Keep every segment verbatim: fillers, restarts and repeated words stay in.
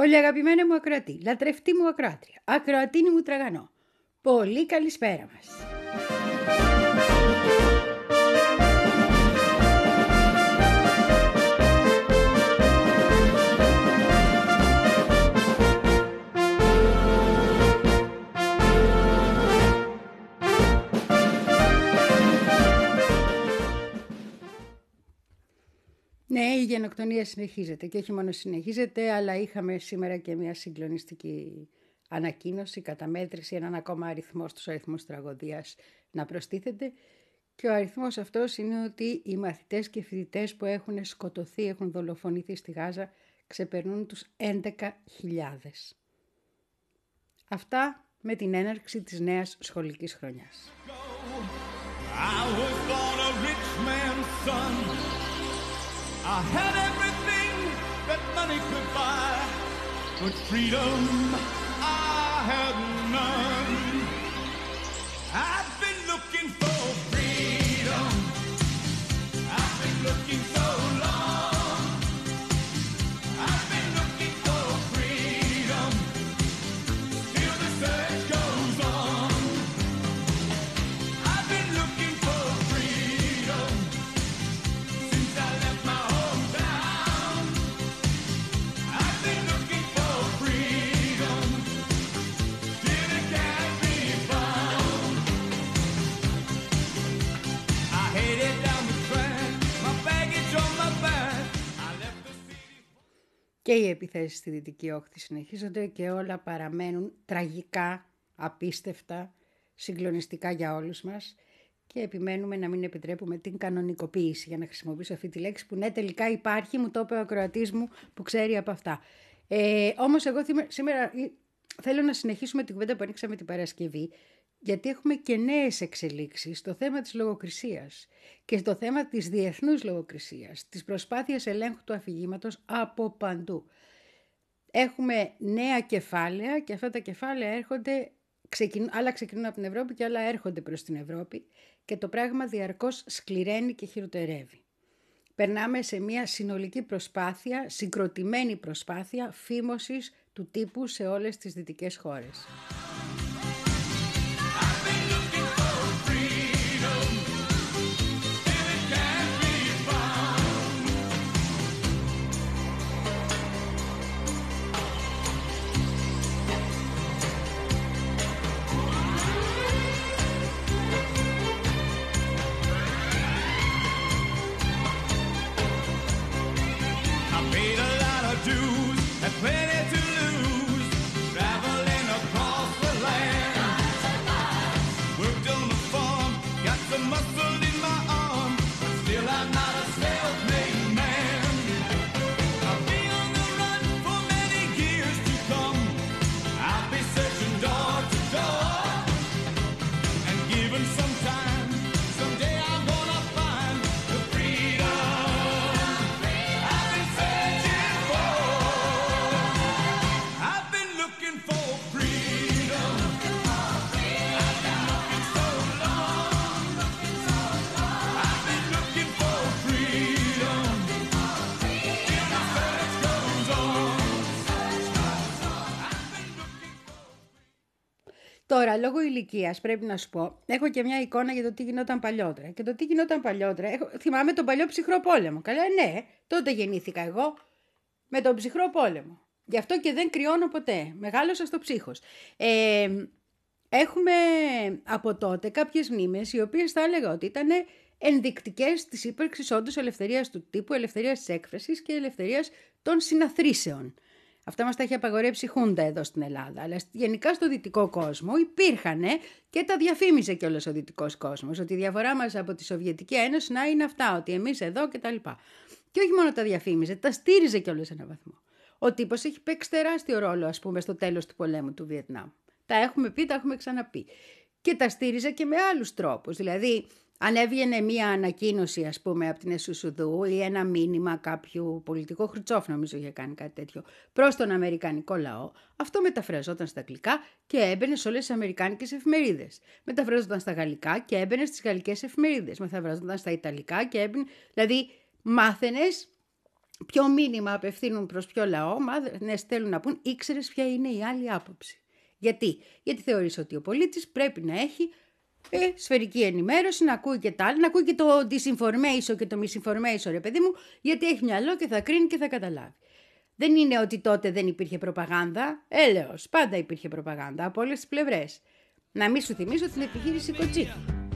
Πολύ αγαπημένη μου ακροατή, λατρευτή μου ακροάτρια, ακροατίνη μου τραγανό. Πολύ καλησπέρα μας. Ναι, η γενοκτονία συνεχίζεται και όχι μόνο συνεχίζεται, αλλά είχαμε σήμερα και μια συγκλονιστική ανακοίνωση, καταμέτρηση, έναν ακόμα αριθμό στους αριθμούς τραγωδίας να προστίθεται. Και ο αριθμός αυτός είναι ότι οι μαθητές και φοιτητές που έχουν σκοτωθεί, έχουν δολοφονηθεί στη Γάζα, ξεπερνούν τους έντεκα χιλιάδες. Αυτά με την έναρξη της νέας σχολικής χρονιάς. I had everything that money could buy, but freedom I had none. I've been looking for freedom. I've been looking so long. I've been looking for freedom. Still the search goes on. I've been looking for freedom since I left my Και οι επιθέσεις στη Δυτική Όχθη συνεχίζονται και όλα παραμένουν τραγικά, απίστευτα, συγκλονιστικά για όλους μας και επιμένουμε να μην επιτρέπουμε την κανονικοποίηση, για να χρησιμοποιήσω αυτή τη λέξη που ναι τελικά υπάρχει, μου το είπε ο ακροατής μου που ξέρει από αυτά. Ε, όμως εγώ σήμερα θέλω να συνεχίσουμε την κουβέντα που ανοίξαμε την Παρασκευή, γιατί έχουμε και νέες εξελίξεις στο θέμα της λογοκρισίας και στο θέμα της διεθνούς λογοκρισίας, της προσπάθειας ελέγχου του αφηγήματος από παντού. Έχουμε νέα κεφάλαια και αυτά τα κεφάλαια έρχονται, ξεκινούν, άλλα ξεκινούν από την Ευρώπη και άλλα έρχονται προς την Ευρώπη και το πράγμα διαρκώς σκληραίνει και χειροτερεύει. Περνάμε σε μια συνολική προσπάθεια, συγκροτημένη προσπάθεια φήμωσης του τύπου σε όλες τις δυτικές χώρες. Plenty to lose, traveling across the land. Worked on the farm, got some muscle in my arm, but still I'm not a self-made man. I'll be on the run for many years to come. I'll be searching door to door, and given some time, someday I'm gonna find the freedom I've been searching for. Τώρα, λόγω ηλικίας, πρέπει να σου πω, έχω και μια εικόνα για το τι γινόταν παλιότερα. Και το τι γινόταν παλιότερα, έχω, θυμάμαι τον παλιό ψυχρό πόλεμο. Καλά, ναι, τότε γεννήθηκα εγώ με τον ψυχρό πόλεμο. Γι' αυτό και δεν κρυώνω ποτέ. Μεγάλωσα στο ψύχος. Ε, έχουμε από τότε κάποιες μνήμες, οι οποίες θα έλεγα ότι ήταν ενδεικτικές της ύπαρξης όντως ελευθερίας του τύπου, ελευθερίας της έκφρασης και ελευθερίας των συναθρήσεων. Αυτά μας τα έχει απαγορέψει η Χούντα εδώ στην Ελλάδα. Αλλά γενικά στο δυτικό κόσμο υπήρχαν και τα διαφήμιζε κιόλας ο δυτικός κόσμος. Ότι η διαφορά μας από τη Σοβιετική Ένωση να είναι αυτά, ότι εμείς εδώ κτλ. Και όχι μόνο τα διαφήμιζε, τα στήριζε κιόλας σε έναν βαθμό. Ο τύπος έχει παίξει τεράστιο ρόλο, ας πούμε, στο τέλος του πολέμου του Βιετνάμ. Τα έχουμε πει, τα έχουμε ξαναπεί. Και τα στήριζε και με άλλους τρόπους. Δηλαδή, αν έβγαινε μία ανακοίνωση, ας πούμε, από την Εσουσουδού ή ένα μήνυμα κάποιου πολιτικού, Χρουτσόφ νομίζω είχε κάνει κάτι τέτοιο, προς τον αμερικανικό λαό, αυτό μεταφραζόταν στα αγγλικά και έμπαινε σε όλες τις αμερικάνικες εφημερίδες. Μεταφραζόταν στα γαλλικά και έμπαινε στις γαλλικές εφημερίδες. Μεταφραζόταν στα ιταλικά και έμπαινε. Δηλαδή, μάθαινες ποιο μήνυμα απευθύνουν προς ποιο λαό, μάδες θέλουν να πούν ήξερες ποια είναι η άλλη άποψη. Γιατί, Γιατί θεωρείς ότι ο πολίτης πρέπει να έχει ε, σφαιρική ενημέρωση, να ακούει και τα άλλα, να ακούει και το disinformation και το misinformation, ρε παιδί μου, γιατί έχει μυαλό και θα κρίνει και θα καταλάβει. Δεν είναι ότι τότε δεν υπήρχε προπαγάνδα, έλεος, πάντα υπήρχε προπαγάνδα από όλες τις πλευρές. Να μην σου θυμίσω την επιχείρηση Κοτσίφη.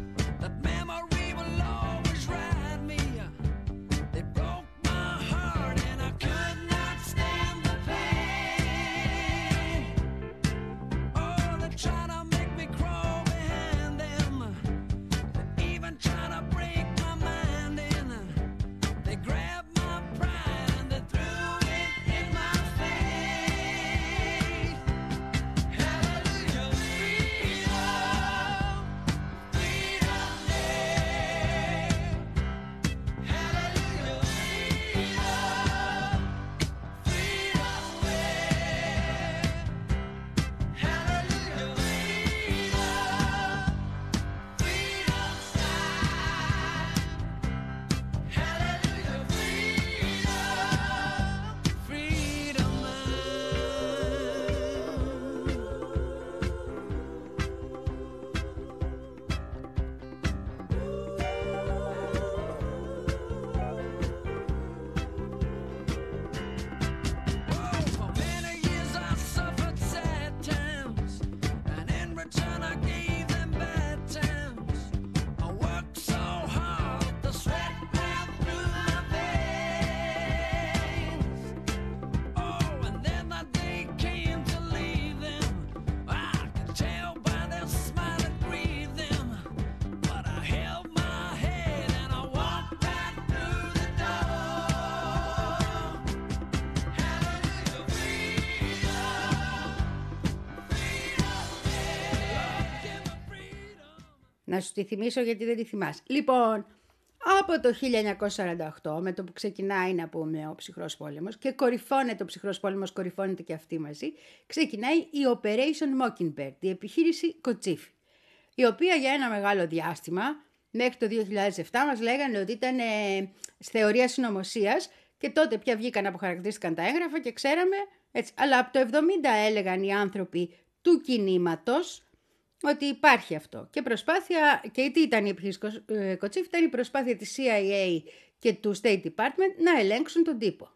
Να σου τη θυμίσω γιατί δεν τη θυμάσαι. Λοιπόν, από το χίλια εννιακόσια σαράντα οκτώ, με το που ξεκινάει να πούμε ο ψυχρός πόλεμος και κορυφώνεται ο ψυχρός πόλεμος, κορυφώνεται και αυτή μαζί, ξεκινάει η Operation Mockingbird, η επιχείρηση Κοτσίφη, η οποία για ένα μεγάλο διάστημα, μέχρι το δύο χιλιάδες επτά, μας λέγανε ότι ήταν ε, θεωρία συνωμοσίας και τότε πια βγήκαν, αποχαρακτηρίστηκαν τα έγγραφα και ξέραμε, έτσι. Αλλά από το εβδομήντα έλεγαν οι άνθρωποι του κινήματος ότι υπάρχει αυτό. Και προσπάθεια, και τι ήταν η επιχείρηση Κοτσίφη, ήταν η προσπάθεια της σι άι έι και του State Department να ελέγξουν τον τύπο.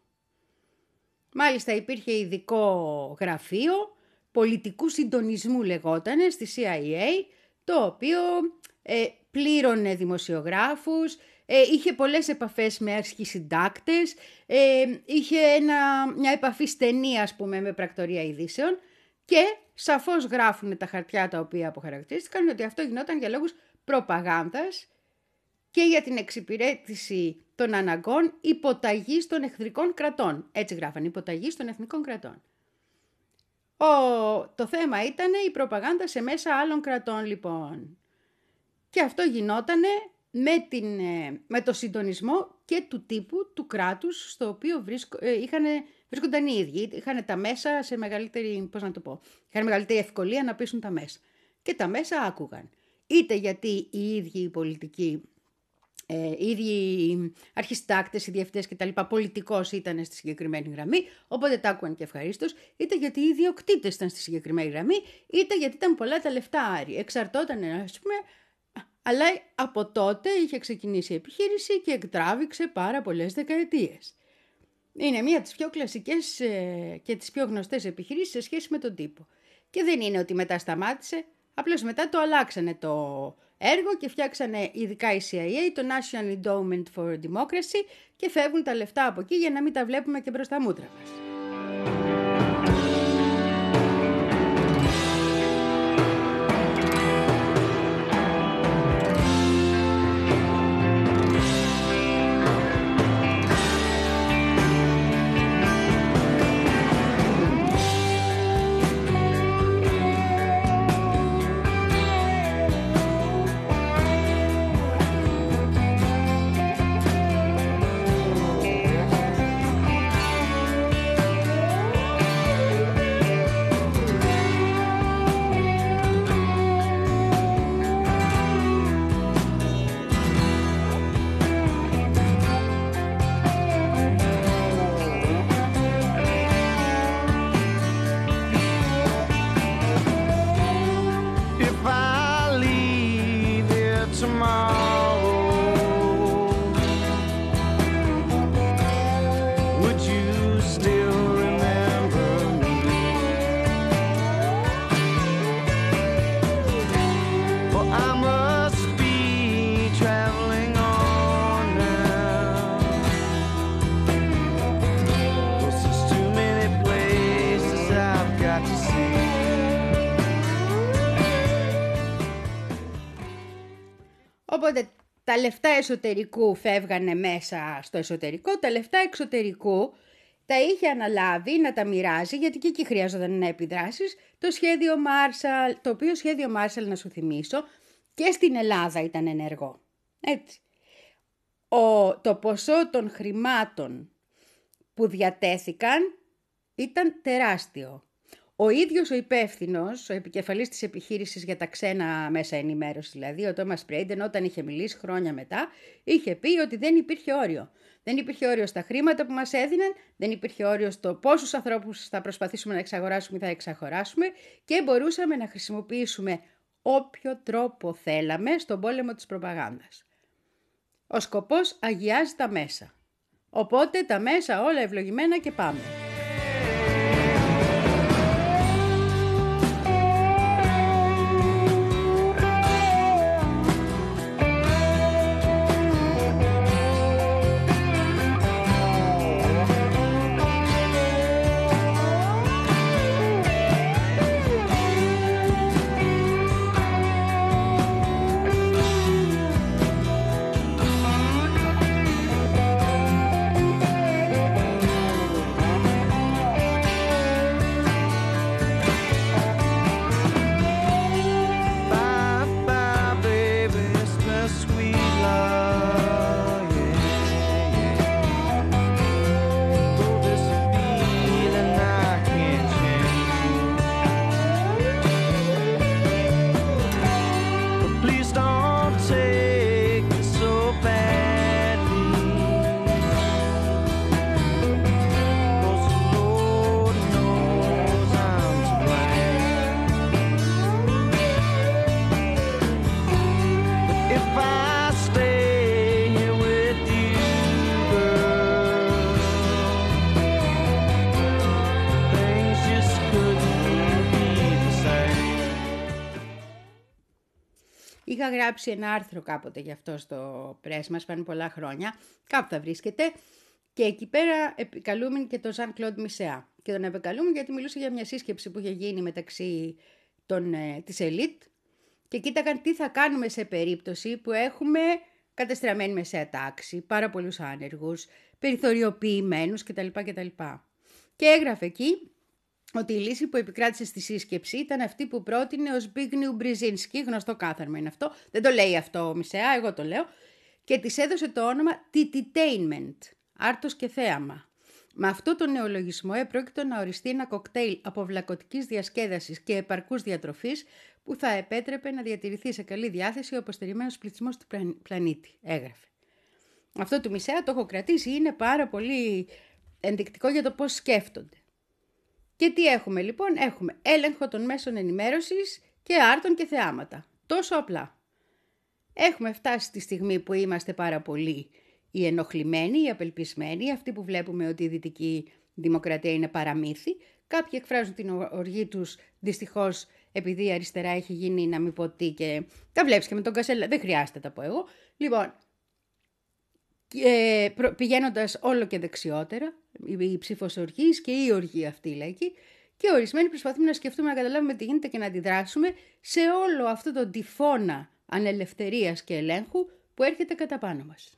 Μάλιστα υπήρχε ειδικό γραφείο πολιτικού συντονισμού λεγότανε στη σι άι έι, το οποίο ε, πλήρωνε δημοσιογράφους, ε, είχε πολλές επαφές με αρχισυντάκτες, ε, είχε ένα, μια επαφή στενή ας πούμε με πρακτορία ειδήσεων και σαφώς γράφουν τα χαρτιά τα οποία αποχαρακτηρίστηκαν ότι αυτό γινόταν για λόγους προπαγάνδας και για την εξυπηρέτηση των αναγκών υποταγής των εχθρικών κρατών. Έτσι γράφανε, υποταγής των εθνικών κρατών. Ο, το θέμα ήταν η προπαγάνδα σε μέσα άλλων κρατών λοιπόν. Και αυτό γινότανε με, την, με το συντονισμό και του τύπου του κράτους στο οποίο βρίσκο, ε, είχανε, βρίσκονταν οι ίδιοι. Είχαν τα μέσα σε μεγαλύτερη, πώς να το πω, είχαν μεγαλύτερη ευκολία να πείσουν τα μέσα. Και τα μέσα άκουγαν. Είτε γιατί οι ίδιοι οι πολιτικοί, ε, οι ίδιοι αρχιστάκτες, οι διευθυντές κτλ. Πολιτικός ήταν στη συγκεκριμένη γραμμή, οπότε τα άκουγαν και ευχαρίστως, είτε γιατί οι ιδιοκτήτες ήταν στη συγκεκριμένη γραμμή, είτε γιατί ήταν πολλά τα λεφτά άρη. Εξαρτόταν, ας πούμε. Αλλά από τότε είχε ξεκινήσει η επιχείρηση και εκτράβηξε πάρα πολλές δεκαετίες. Είναι μία από τις πιο κλασικές και τις πιο γνωστές επιχειρήσεις σε σχέση με τον τύπο. Και δεν είναι ότι μετά σταμάτησε, απλώς μετά το αλλάξανε το έργο και φτιάξανε ειδικά η σι άι έι, το National Endowment for Democracy, και φεύγουν τα λεφτά από εκεί για να μην τα βλέπουμε και μπροστά μούτρα μας. Οπότε τα λεφτά εσωτερικού φεύγανε μέσα στο εσωτερικό, τα λεφτά εξωτερικού τα είχε αναλάβει να τα μοιράζει, γιατί και εκεί χρειάζονταν να επιδράσεις, το σχέδιο Marshall, το οποίο σχέδιο Marshall, να σου θυμίσω, και στην Ελλάδα ήταν ενεργό. Έτσι. Ο, το ποσό των χρημάτων που διατέθηκαν ήταν τεράστιο. Ο ίδιος ο υπεύθυνος, ο επικεφαλής της επιχείρησης για τα ξένα μέσα ενημέρωση, δηλαδή ο Τόμας Πρέιντεν, όταν είχε μιλήσει χρόνια μετά, είχε πει ότι δεν υπήρχε όριο. Δεν υπήρχε όριο στα χρήματα που μας έδιναν, δεν υπήρχε όριο στο πόσους ανθρώπους θα προσπαθήσουμε να εξαγοράσουμε ή θα εξαγοράσουμε και μπορούσαμε να χρησιμοποιήσουμε όποιο τρόπο θέλαμε στον πόλεμο της προπαγάνδας. Ο σκοπός αγιάζει τα μέσα. Οπότε τα μέσα όλα ευλογημένα και πάμε. Είχα γράψει ένα άρθρο κάποτε γι' αυτό στο Press μας, πάνε πολλά χρόνια, κάπου θα βρίσκεται, και εκεί πέρα επικαλούμενη και τον Ζαν Κλοντ Μισεά. Και τον επικαλούμενη γιατί μιλούσε για μια σύσκεψη που είχε γίνει μεταξύ των, ε, της ελίτ και κοίταγαν τι θα κάνουμε σε περίπτωση που έχουμε κατεστραμμένη μεσαία τάξη, πάρα πολλούς άνεργους, περιθωριοποιημένους κτλ. κτλ. Και έγραφε εκεί ότι η λύση που επικράτησε στη σύσκεψη ήταν αυτή που πρότεινε ο Ζμπίγνιου Μπριζίνσκι, γνωστό κάθαρμα είναι αυτό, δεν το λέει αυτό ο Μισεά, εγώ το λέω, και της έδωσε το όνομα Tititainment, άρτος και θέαμα. Με αυτό το νεολογισμό επρόκειτο να οριστεί ένα κοκτέιλ αποβλακωτικής διασκέδασης και επαρκούς διατροφής που θα επέτρεπε να διατηρηθεί σε καλή διάθεση ο αποστερημένος πληθυσμός του πλανήτη, έγραφε. Αυτό του Μισεά το έχω κρατήσει, είναι πάρα πολύ ενδεικτικό για το πώς σκέφτονται. Και τι έχουμε λοιπόν, έχουμε έλεγχο των μέσων ενημέρωσης και άρτων και θεάματα. Τόσο απλά. Έχουμε φτάσει στη στιγμή που είμαστε πάρα πολύ οι ενοχλημένοι, οι απελπισμένοι, αυτοί που βλέπουμε ότι η δυτική δημοκρατία είναι παραμύθι. Κάποιοι εκφράζουν την οργή τους δυστυχώς επειδή η αριστερά έχει γίνει να μην πω τι και τα βλέπεις και με τον Κασέλα, δεν χρειάζεται τα πω εγώ. Λοιπόν, και πηγαίνοντας όλο και δεξιότερα, η ψήφος οργής και η οργή αυτή λαϊκή, και ορισμένοι προσπαθούμε να σκεφτούμε, να καταλάβουμε τι γίνεται και να αντιδράσουμε σε όλο αυτό το τυφώνα ανελευθερίας και ελέγχου που έρχεται κατά πάνω μας.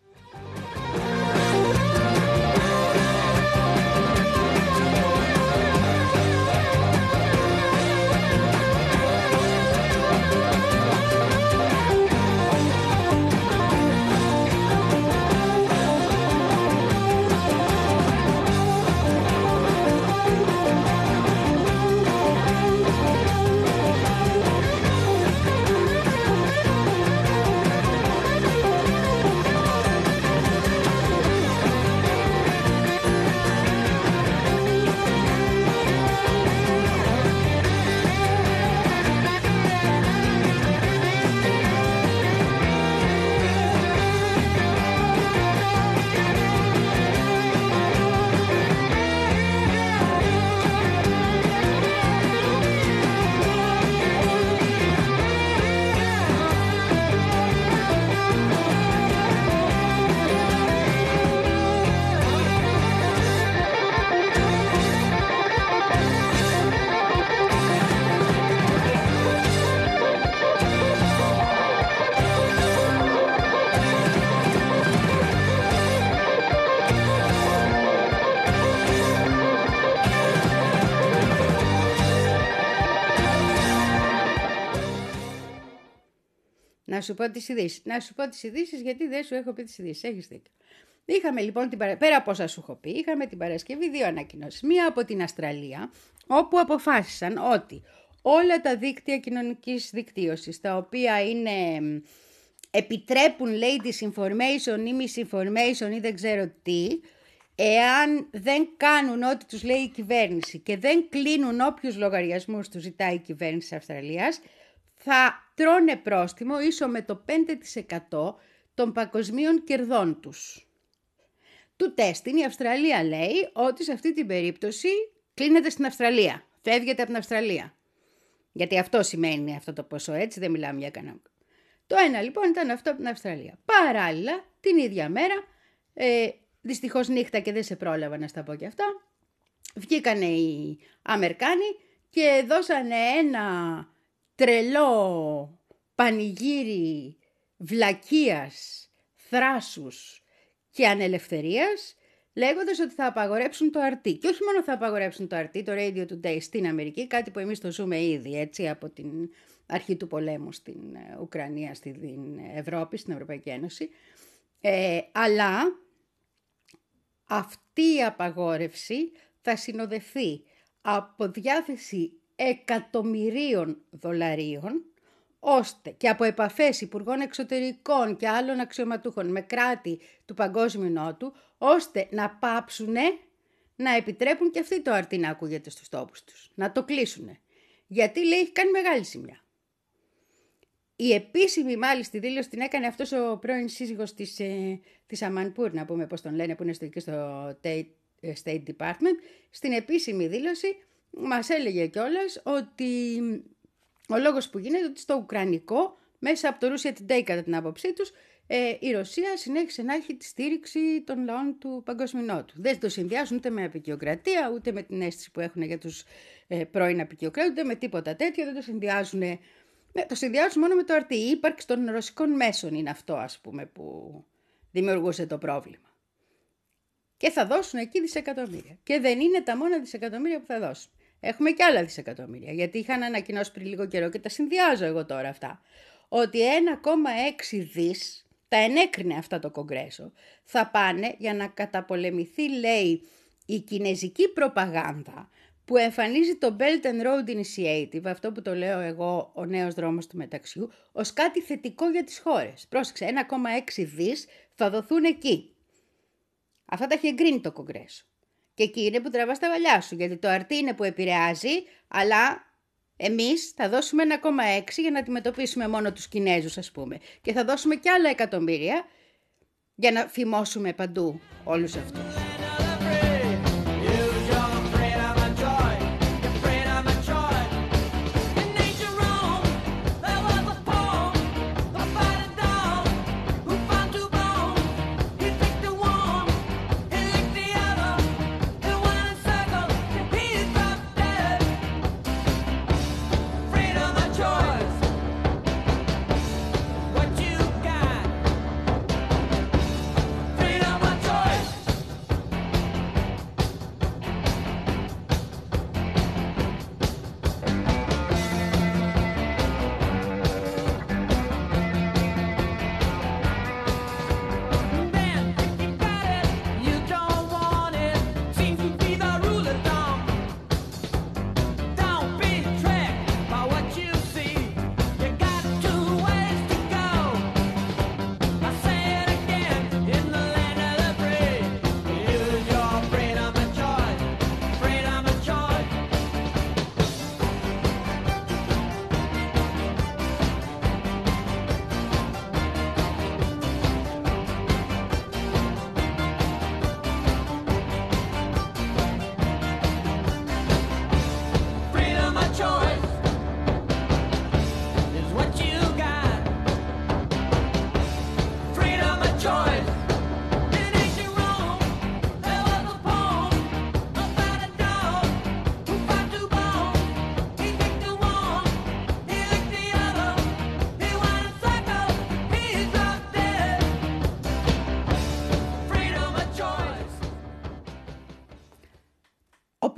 Να σου πω τις ειδήσεις. Να σου πω τις ειδήσεις γιατί δεν σου έχω πει τις ειδήσεις. Έχεις δίκιο. Είχαμε λοιπόν, την παρα... πέρα από όσα σου έχω πει, είχαμε την Παρασκευή δύο ανακοινώσεις. Μία από την Αυστραλία, όπου αποφάσισαν ότι όλα τα δίκτυα κοινωνικής δικτύωσης, τα οποία είναι, επιτρέπουν, λέει, disinformation ή misinformation ή δεν ξέρω τι, εάν δεν κάνουν ό,τι τους λέει η κυβέρνηση και δεν κλείνουν όποιους λογαριασμούς τους ζητάει η κυβέρνηση της Αυστραλίας, θα τρώνε πρόστιμο ίσο με το πέντε τοις εκατό των παγκοσμίων κερδών τους. Του τέστην η Αυστραλία λέει ότι σε αυτή την περίπτωση κλείνεται στην Αυστραλία. Φεύγεται από την Αυστραλία. Γιατί αυτό σημαίνει αυτό το ποσό, έτσι δεν μιλάμε για κανένα. Το ένα λοιπόν ήταν αυτό από την Αυστραλία. Παράλληλα, την ίδια μέρα, ε, δυστυχώς νύχτα και δεν σε πρόλαβα να στα πω και αυτά, βγήκανε οι Αμερικάνοι και δώσανε ένα τρελό πανηγύρι βλακείας, θράσους και ανελευθερίας, λέγοντας ότι θα απαγορέψουν το αρτί. Και όχι μόνο θα απαγορέψουν το αρτί, το Radio Today στην Αμερική, κάτι που εμείς το ζούμε ήδη, έτσι, από την αρχή του πολέμου στην Ουκρανία, στην Ευρώπη, στην Ευρωπαϊκή Ένωση. Ε, αλλά αυτή η απαγόρευση θα συνοδευτεί από διάθεση εκατομμυρίων δολαρίων, ώστε και από επαφές υπουργών εξωτερικών και άλλων αξιωματούχων με κράτη του Παγκόσμιου Νότου, ώστε να πάψουνε να επιτρέπουν και αυτοί το αρτί να ακούγεται στους τόπους τους. Να το κλείσουνε. Γιατί, λέει, έχει κάνει μεγάλη ζημιά. Η επίσημη μάλιστα δήλωση την έκανε αυτός ο πρώην σύζυγος της, ε, της Αμανπούρ, να πούμε πώς τον λένε, που είναι στο, εκεί στο State Department. Στην επίσημη δήλωση μας έλεγε κιόλας ότι ο λόγος που γίνεται ότι στο Ουκρανικό, μέσα από το Russia Today κατά την άποψή τους, ε, η Ρωσία συνέχισε να έχει τη στήριξη των λαών του Παγκόσμιου Νότου. Δεν το συνδυάζουν ούτε με απεικιοκρατία, ούτε με την αίσθηση που έχουν για τους ε, πρώην απεικιοκράτες, ούτε με τίποτα τέτοιο. Δεν το συνδυάζουν, ναι, το συνδυάζουν μόνο με το αρτί. Η ύπαρξη των ρωσικών μέσων είναι αυτό, ας πούμε, που δημιουργούσε το πρόβλημα. Και θα δώσουν εκεί δισεκατομμύρια. Και δεν είναι τα μόνα δισεκατομμύρια που θα δώσουν. Έχουμε και άλλα δισεκατομμύρια, γιατί είχαν ανακοινώσει πριν λίγο καιρό και τα συνδυάζω εγώ τώρα αυτά, ότι ένα κόμμα έξι δις, τα ενέκρινε αυτά το Κογκρέσο, θα πάνε για να καταπολεμηθεί, λέει, η κινεζική προπαγάνδα που εμφανίζει το Belt and Road Initiative, αυτό που το λέω εγώ, ο νέος δρόμος του μεταξιού, ως κάτι θετικό για τις χώρες. Πρόσεξε, ένα κόμμα έξι δις θα δοθούν εκεί. Αυτά τα έχει εγκρίνει το Κογκρέσο. Και εκεί είναι που τραβάς τα βαλιά σου, γιατί το αρτί είναι που επηρεάζει, αλλά εμείς θα δώσουμε ένα κόμμα έξι για να αντιμετωπίσουμε μόνο τους Κινέζους, ας πούμε. Και θα δώσουμε και άλλα εκατομμύρια για να φημώσουμε παντού όλους αυτούς.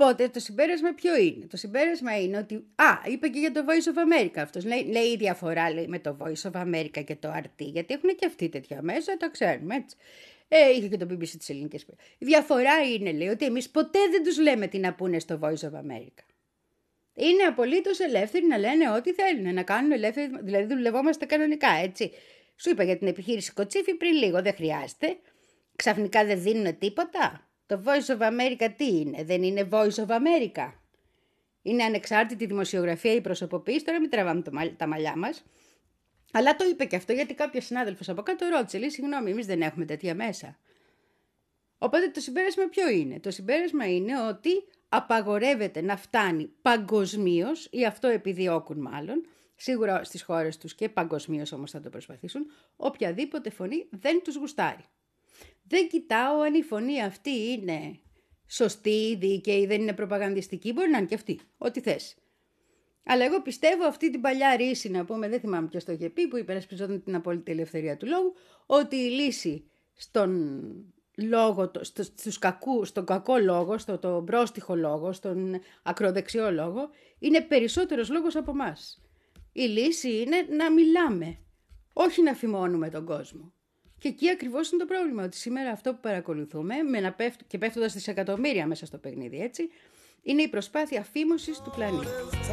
Οπότε το συμπέρασμα ποιο είναι? Το συμπέρασμα είναι ότι, α, είπε και για το Voice of America αυτός, λέει, λέει η διαφορά λέει, με το Voice of America και το αρ τι, γιατί έχουν και αυτοί τέτοια μέσα, τα ξέρουμε έτσι. Ε, είχε και το μπι μπι σι της ελληνικής. Η διαφορά είναι, λέει, ότι εμείς ποτέ δεν τους λέμε τι να πούνε στο Voice of America. Είναι απολύτως ελεύθεροι να λένε ό,τι θέλουν, να κάνουν ελεύθεροι, δηλαδή δουλευόμαστε κανονικά, έτσι. Σου είπα για την επιχείρηση Κοτσίφη πριν λίγο, δεν χρειάζεται. Ξαφνικά δεν δίνουν τίποτα. Το Voice of America τι είναι? Δεν είναι Voice of America. Είναι ανεξάρτητη δημοσιογραφία ή προσωποποίηση. Τώρα μην τραβάμε το, τα μαλλιά μας. Αλλά το είπε και αυτό γιατί κάποιος συνάδελφος από κάτω ρώτησε. Λέει, συγγνώμη, εμείς δεν έχουμε τέτοια μέσα. Οπότε το συμπέρασμα ποιο είναι? Το συμπέρασμα είναι ότι απαγορεύεται να φτάνει παγκοσμίως, ή αυτό επιδιώκουν μάλλον, σίγουρα στις χώρες τους και παγκοσμίως όμως θα το προσπαθήσουν, οποιαδήποτε φωνή δεν τους γουστάρει. Δεν κοιτάω αν η φωνή αυτή είναι σωστή, δίκαιη, δεν είναι προπαγανδιστική, μπορεί να είναι και αυτή, ό,τι θες. Αλλά εγώ πιστεύω αυτή την παλιά ρίση, να πούμε, δεν θυμάμαι ποιος το είχε πει, που υπερασπιζόταν την απόλυτη ελευθερία του λόγου, ότι η λύση στον λόγο, στο, στους κακού, στον κακό λόγο, στο το πρόστιχο λόγο, στον ακροδεξιό λόγο, είναι περισσότερος λόγος από εμάς. Η λύση είναι να μιλάμε, όχι να φημώνουμε τον κόσμο. Και εκεί ακριβώς είναι το πρόβλημα, ότι σήμερα αυτό που παρακολουθούμε, με να πέφτ, και πέφτοντας δισεκατομμύρια μέσα στο παιχνίδι, έτσι, είναι η προσπάθεια φήμωσης του πλανήτη.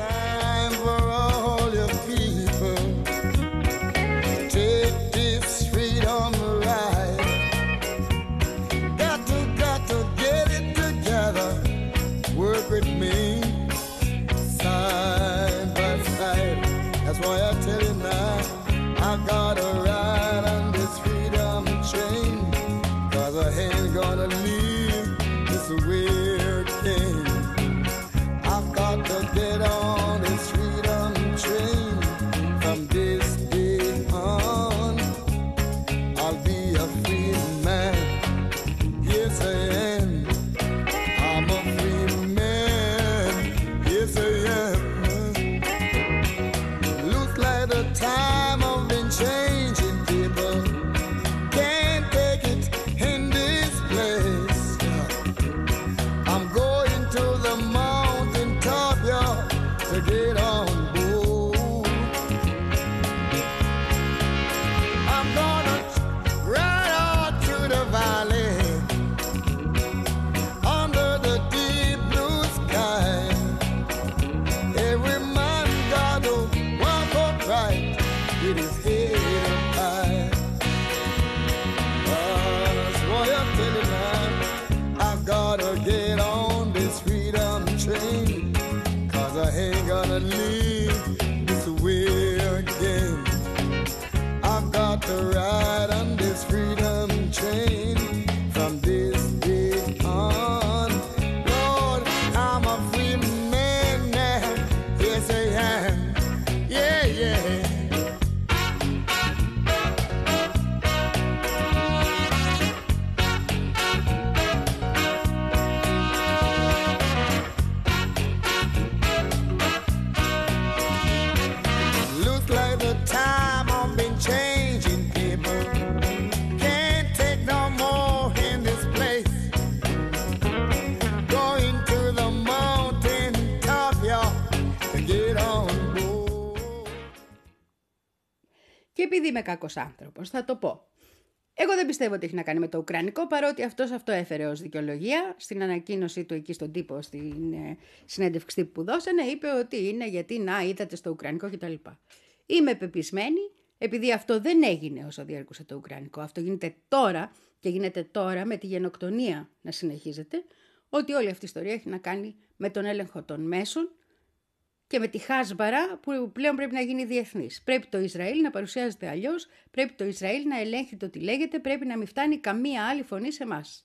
Και επειδή είμαι κακός άνθρωπος, θα το πω. Εγώ δεν πιστεύω ότι έχει να κάνει με το ουκρανικό, παρότι αυτός αυτό έφερε ως δικαιολογία. Στην ανακοίνωσή του εκεί στον τύπο, στην ε, συνέντευξη που δώσανε, είπε ότι είναι γιατί να είδατε στο ουκρανικό κτλ. Είμαι πεπισμένη, επειδή αυτό δεν έγινε όσο διέρχουσε το ουκρανικό, αυτό γίνεται τώρα και γίνεται τώρα με τη γενοκτονία να συνεχίζεται, ότι όλη αυτή η ιστορία έχει να κάνει με τον έλεγχο των μέσων και με τη χάσβαρα που πλέον πρέπει να γίνει διεθνής. Πρέπει το Ισραήλ να παρουσιάζεται αλλιώς, πρέπει το Ισραήλ να ελέγχει το τι λέγεται, πρέπει να μην φτάνει καμία άλλη φωνή σε εμάς.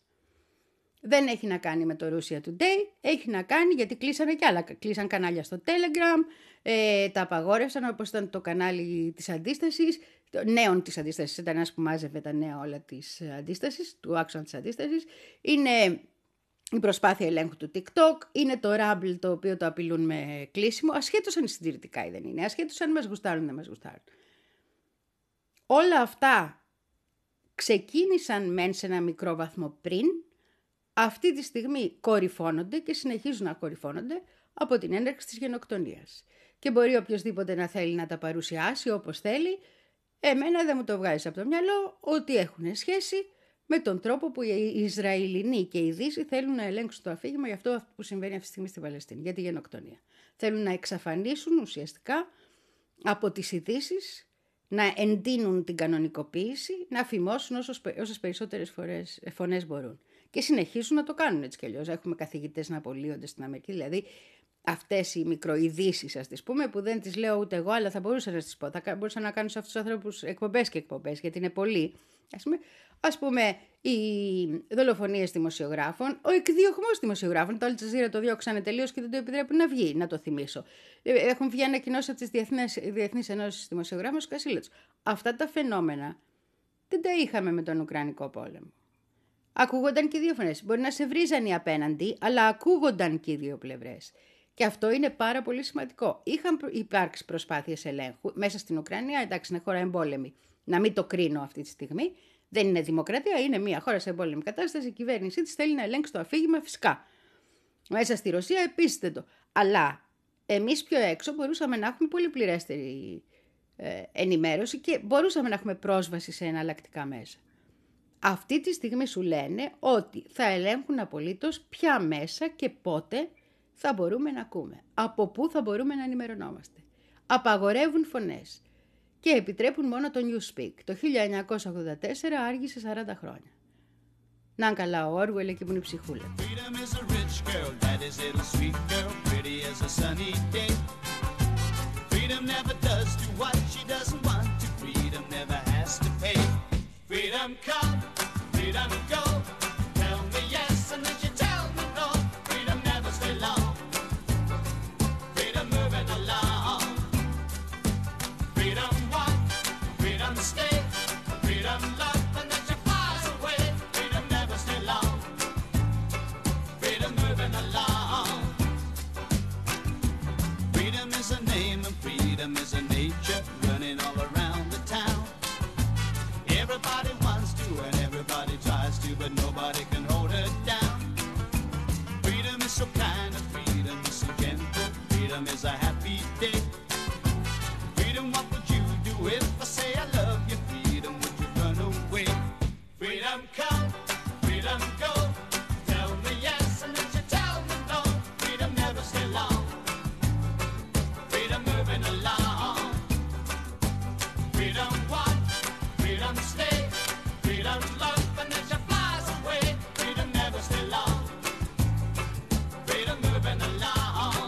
Δεν έχει να κάνει με το Russia Today, έχει να κάνει γιατί κλείσανε κι άλλα. Κλείσαν κανάλια στο Telegram, ε, τα απαγόρευσαν όπως ήταν το κανάλι της Αντίστασης, νέων της Αντίστασης, ήταν ένας που μάζευε τα νέα όλα της Αντίστασης, του άξονα της Αντίστασης. Είναι η προσπάθεια ελέγχου του TikTok, είναι το Rumble το οποίο το απειλούν με κλείσιμο, ασχέτως αν συντηρητικά ή δεν είναι, ασχέτως αν μας γουστάρουν ή δεν μας γουστάρουν. Όλα αυτά ξεκίνησαν μεν σε ένα μικρό βαθμό πριν, αυτή τη στιγμή κορυφώνονται και συνεχίζουν να κορυφώνονται από την έναρξη της γενοκτονίας. Και μπορεί οποιοσδήποτε να θέλει να τα παρουσιάσει όπως θέλει, εμένα δεν μου το βγάζει από το μυαλό ότι έχουν σχέση με τον τρόπο που οι Ισραηλινοί και οι Δύσοι θέλουν να ελέγξουν το αφήγημα για αυτό που συμβαίνει αυτή τη στιγμή στην Παλαιστίνη, για τη γενοκτονία. Θέλουν να εξαφανίσουν ουσιαστικά από τις ειδήσεις, να εντείνουν την κανονικοποίηση, να φημώσουν όσες περισσότερες φορές, φωνές μπορούν. Και συνεχίζουν να το κάνουν έτσι κι αλλιώς. Έχουμε καθηγητές να απολύονται στην Αμερική, δηλαδή αυτές οι μικροειδήσεις, ας τις πούμε, που δεν τις λέω ούτε εγώ, αλλά θα μπορούσα να τις πω. Θα μπορούσα να κάνω σε αυτούς τους ανθρώπους εκπομπές και εκπομπές, γιατί είναι πολλοί. Ας πούμε, ας πούμε, οι δολοφονίες δημοσιογράφων, ο εκδιωγμός δημοσιογράφων, το Al Jazeera το διώξανε τελείως και δεν το επιτρέπουν να βγει, να το θυμίσω. Έχουν βγει ανακοινώσεις από τις Διεθνείς Ενώσεις Δημοσιογράφων και ασύλλωτους. Αυτά τα φαινόμενα δεν τα είχαμε με τον Ουκρανικό πόλεμο. Ακούγονταν και οι δύο φωνές. Μπορεί να σε βρίζαν οι απέναντι, αλλά ακούγονταν και οι δύο πλευρές. Και αυτό είναι πάρα πολύ σημαντικό. Είχαν υπάρξει προσπάθειες ελέγχου μέσα στην Ουκρανία, εντάξει, είναι χώρα εμπόλεμη. Να μην το κρίνω αυτή τη στιγμή. Δεν είναι δημοκρατία, είναι μια χώρα σε εμπόλεμη κατάσταση. Η κυβέρνησή της θέλει να ελέγξει το αφήγημα, φυσικά. Μέσα στη Ρωσία επίσης δεν το. Αλλά εμείς πιο έξω μπορούσαμε να έχουμε πολύ πληρέστερη ε, ενημέρωση και μπορούσαμε να έχουμε πρόσβαση σε εναλλακτικά μέσα. Αυτή τη στιγμή σου λένε ότι θα ελέγχουν απολύτως ποια μέσα και πότε θα μπορούμε να ακούμε. Από πού θα μπορούμε να ενημερωνόμαστε. Απαγορεύουν φωνές και επιτρέπουν μόνο το Newspeak. Το χίλια εννιακόσια ογδόντα τέσσερα άργησε σαράντα χρόνια. Να καλά ο Orwell εκεί που είναι η ψυχούλα. Freedom come, freedom go. Tell me yes and then you tell me no. Freedom never stay long. Freedom moving along. Freedom one, freedom stay. Freedom love and then she flies away. Freedom never stay long. Freedom moving along. Freedom is a name and freedom is a nature running all around the town. Everybody wants to and everybody tries to, but nobody can hold it down. Freedom is so kind and freedom is so gentle. Freedom is a happy day. Freedom, what would you do if I say I love you? Freedom, would you run away? Freedom come, freedom go. Tell me yes and then you tell me no. Freedom never stay long. Freedom moving along. Freedom one. Freedom stay, freedom love, and then she flies away. Freedom never stay long. Freedom moving along.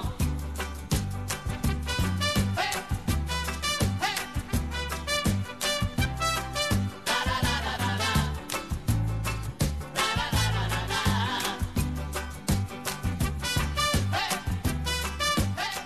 Hey, hey. Da da da da da da. Da da da da da da. Hey, hey.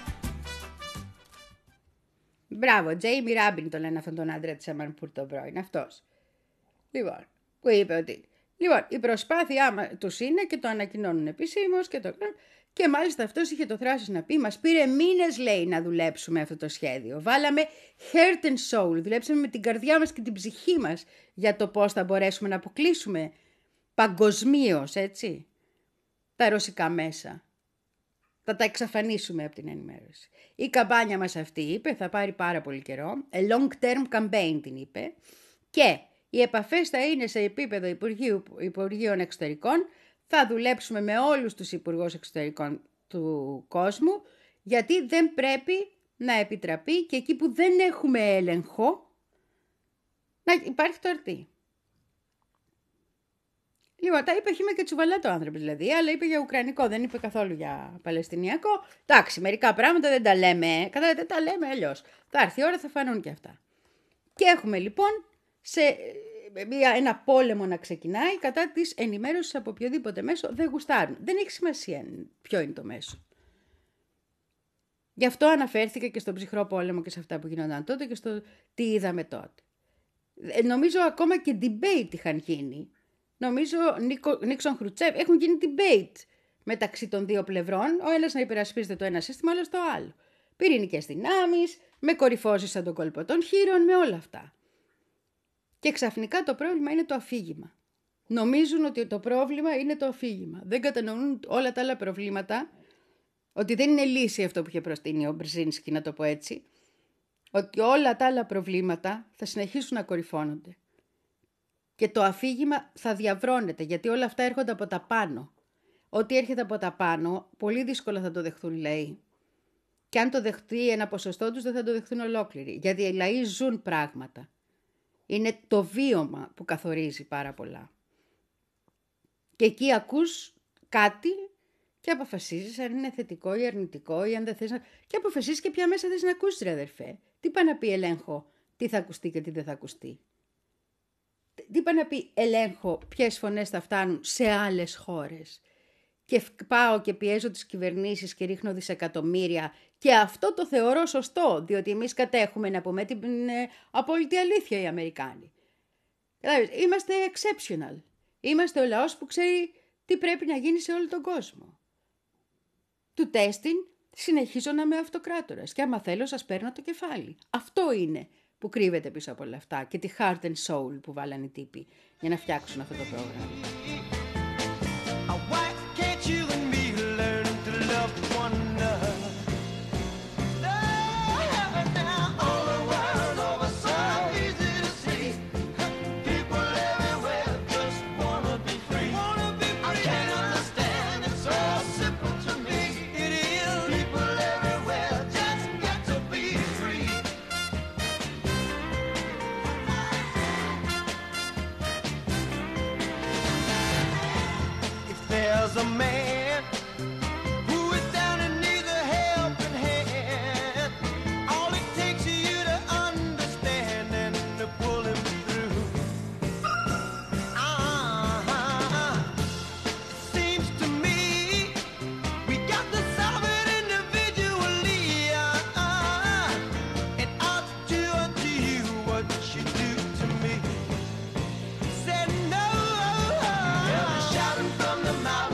Μπράβο, Τζέιμι Ράμπιν το λένε αυτόν τον άντρα της Αμανπούρ τον πρώην, αυτός. Λοιπόν, που είπε ότι λοιπόν, η προσπάθειά τους είναι και το ανακοινώνουν επισήμως και το και μάλιστα αυτός είχε το θράσος να πει, μας πήρε μήνες λέει να δουλέψουμε αυτό το σχέδιο. Βάλαμε heart and soul, δουλέψαμε με την καρδιά μας και την ψυχή μας για το πώς θα μπορέσουμε να αποκλείσουμε παγκοσμίως, έτσι, τα ρωσικά μέσα. Θα τα εξαφανίσουμε από την ενημέρωση. Η καμπάνια μας αυτή, είπε, θα πάρει πάρα πολύ καιρό. A long-term campaign την είπε. Και οι επαφές θα είναι σε επίπεδο Υπουργείου, Υπουργείων Εξωτερικών. Θα δουλέψουμε με όλους τους υπουργούς εξωτερικών του κόσμου, γιατί δεν πρέπει να επιτραπεί και εκεί που δεν έχουμε έλεγχο να υπάρχει το αρτί. Λοιπόν, τα είπε χήμα και τσουβαλά το άνθρωπο δηλαδή, αλλά είπε για ουκρανικό, δεν είπε καθόλου για παλαιστινιακό. Εντάξει, μερικά πράγματα δεν τα λέμε, κατά δεν τα λέμε αλλιώς. Θα έρθει η ώρα, θα φανούν και αυτά. Και έχουμε λοιπόν σε μια, ένα πόλεμο να ξεκινάει κατά της ενημέρωσης από οποιοδήποτε μέσο δεν γουστάρουν. Δεν έχει σημασία ποιο είναι το μέσο. Γι' αυτό αναφέρθηκα και στον ψυχρό πόλεμο και σε αυτά που γινόταν τότε και στο τι είδαμε τότε. Ε, νομίζω ακόμα και debate είχαν γίνει. Νομίζω Νίξον Χρουτσέφ έχουν γίνει debate μεταξύ των δύο πλευρών. Ο ένας να υπερασπίζεται το ένα σύστημα, άλλο το άλλο. Πυρηνικές δυνάμεις, με κορυφώσεις σαν τον κόλπο των χείρων, με όλα αυτά. Και ξαφνικά το πρόβλημα είναι το αφήγημα. νομίζουν ότι το πρόβλημα είναι το αφήγημα. Δεν κατανοούν όλα τα άλλα προβλήματα, ότι δεν είναι λύση αυτό που είχε προστείνει ο Μπρζίνσκι, να το πω έτσι, ότι όλα τα άλλα προβλήματα θα συνεχίσουν να κορυφώνονται. Και το αφήγημα θα διαβρώνεται, γιατί όλα αυτά έρχονται από τα πάνω. Ό,τι έρχεται από τα πάνω, πολύ δύσκολα θα το δεχθούν οι λαοί. Και αν το δεχτεί ένα ποσοστό τους, δεν θα το δεχτούν ολόκληροι. Γιατί οι λαοί ζουν πράγματα. Είναι το βίωμα που καθορίζει πάρα πολλά. Και εκεί ακούς κάτι και αποφασίζεις αν είναι θετικό ή αρνητικό ή αν δεν θες να... Και αποφασίζεις και ποια μέσα θες να ακούσεις, ρε αδερφέ. Τι πάει να πει ελέγχω, τι θα ακουστεί και τι δεν θα ακουστεί. Τι πάει να πει ελέγχω ποιες φωνές θα φτάνουν σε άλλες χώρες. Και πάω και πιέζω τις κυβερνήσεις και ρίχνω δισεκατομμύρια και αυτό το θεωρώ σωστό, διότι εμείς κατέχουμε να πούμε την ε, απόλυτη αλήθεια οι Αμερικάνοι. Δηλαδή, είμαστε exceptional. Είμαστε ο λαός που ξέρει τι πρέπει να γίνει σε όλο τον κόσμο. Του τέστην συνεχίζω να είμαι αυτοκράτορας και άμα θέλω σας παίρνω το κεφάλι. Αυτό είναι που κρύβεται πίσω από όλα αυτά και τη heart and soul που βάλανε οι τύποι για να φτιάξουν αυτό το πρόγραμμα. There's a man who is down and needs a helping hand. All it takes is you to understand and to pull him through. Uh-huh. Seems to me we got to solve it individually. Uh-uh. It ought to unto you what you do to me. Said no. Never shout him from the mountain.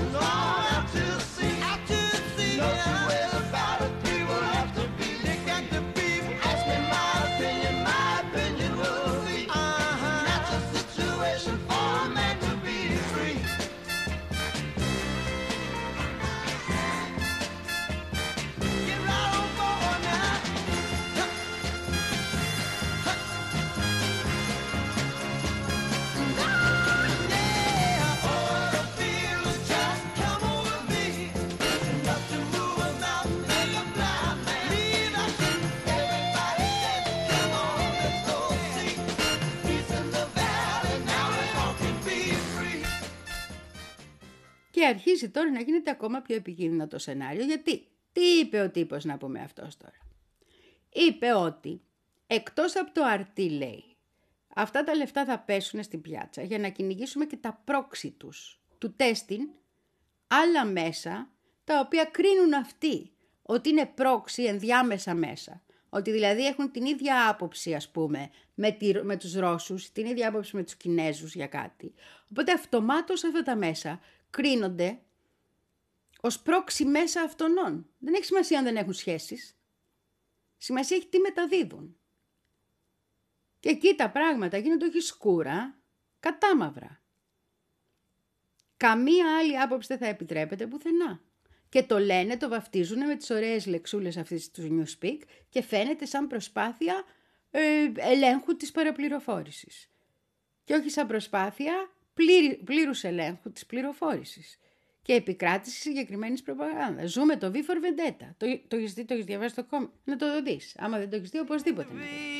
Και αρχίζει τώρα να γίνεται ακόμα πιο επικίνδυνο το σενάριο. Γιατί, τι είπε ο τύπος να πούμε αυτός τώρα. Είπε ότι εκτός από το αρτί, λέει, αυτά τα λεφτά θα πέσουν στην πιάτσα για να κυνηγήσουμε και τα πρόξι τους, του τέστην, άλλα μέσα τα οποία κρίνουν αυτοί ότι είναι πρόξι ενδιάμεσα μέσα. Ότι δηλαδή έχουν την ίδια άποψη, ας πούμε, με, τη, με τους Ρώσους, την ίδια άποψη με τους Κινέζους για κάτι. Οπότε αυτομάτως αυτά τα μέσα κρίνονται ως πρόξη μέσα αυτονών. Δεν έχει σημασία αν δεν έχουν σχέσεις. Σημασία έχει τι μεταδίδουν. Και εκεί τα πράγματα γίνονται όχι σκούρα, κατάμαυρα. Καμία άλλη άποψη δεν θα επιτρέπεται πουθενά. Και το λένε, το βαφτίζουν με τις ωραίες λεξούλες αυτής του Newspeak και φαίνεται σαν προσπάθεια ε, ελέγχου της παραπληροφόρησης. Και όχι σαν προσπάθεια πλήρη, πλήρους ελέγχου της πληροφόρησης και επικράτηση συγκεκριμένης προπαγάνδας. Ζούμε το V for Vendetta. Το, το έχεις δει, το έχεις διαβάσει το κόμμα. Να το δεις. Άμα δεν το έχεις δει, οπωσδήποτε.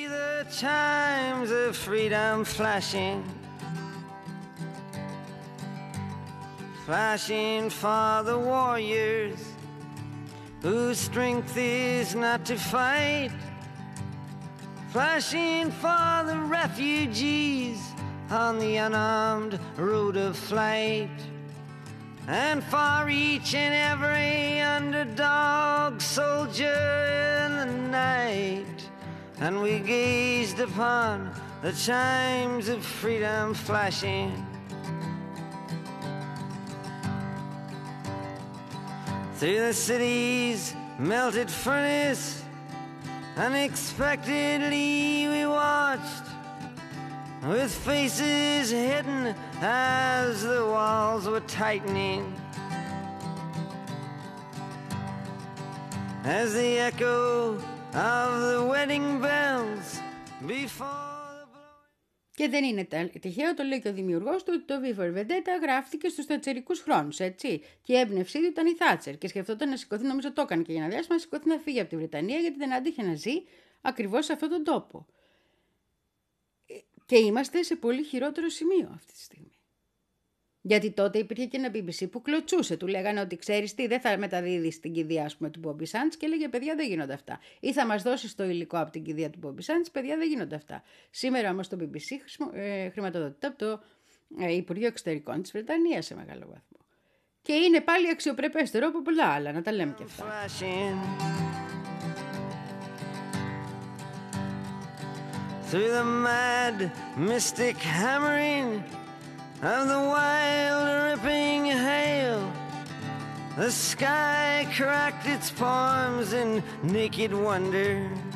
Flashing for the warriors whose strength is not to fight. Flashing for the refugees on the unarmed road of flight. And for each and every underdog soldier in the night. And we gazed upon the chimes of freedom flashing. Through the city's melted furnace, unexpectedly we watched with faces hidden as the walls were tightening, as the echo of the wedding bells before. Και δεν είναι τυχαίο, το λέει και ο δημιουργός του, ότι το V for Vendetta γράφτηκε στους τατσερικούς χρόνους, έτσι. Και η έμπνευσή του ήταν η Θάτσερ. Και σκεφτόταν να σηκωθεί, νομίζω το έκανε και για ένα διάστημα, να σηκωθεί να φύγει από τη Βρετανία, γιατί δεν άντυχε να ζει ακριβώς σε αυτόν τον τόπο. Και είμαστε σε πολύ χειρότερο σημείο αυτή τη στιγμή. Γιατί τότε υπήρχε και ένα μπι μπι σι που κλωτσούσε. Του λέγανε ότι ξέρεις τι, δεν θα μεταδίδεις την κηδεία, ας πούμε, του Bobby Sands, και έλεγε παιδιά δεν γίνονται αυτά. Ή θα μας δώσεις το υλικό από την κηδεία του Bobby Sands, παιδιά δεν γίνονται αυτά. Σήμερα όμως το μπι μπι σι ε, χρηματοδοτείται από το ε, Υπουργείο Εξωτερικών της Βρετανίας σε μεγάλο βαθμό. Και είναι πάλι αξιοπρεπέστερο από πολλά άλλα, να τα λέμε και αυτά. Through the mad, mystic hammering of the wild, ripping hail, the sky cracked its palms in naked wonder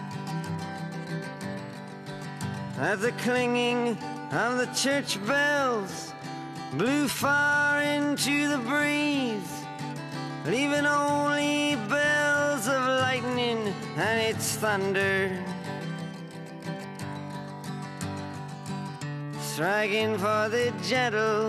at the clinging of the church bells blew far into the breeze, leaving only bells of lightning and its thunder. Striking for the gentle,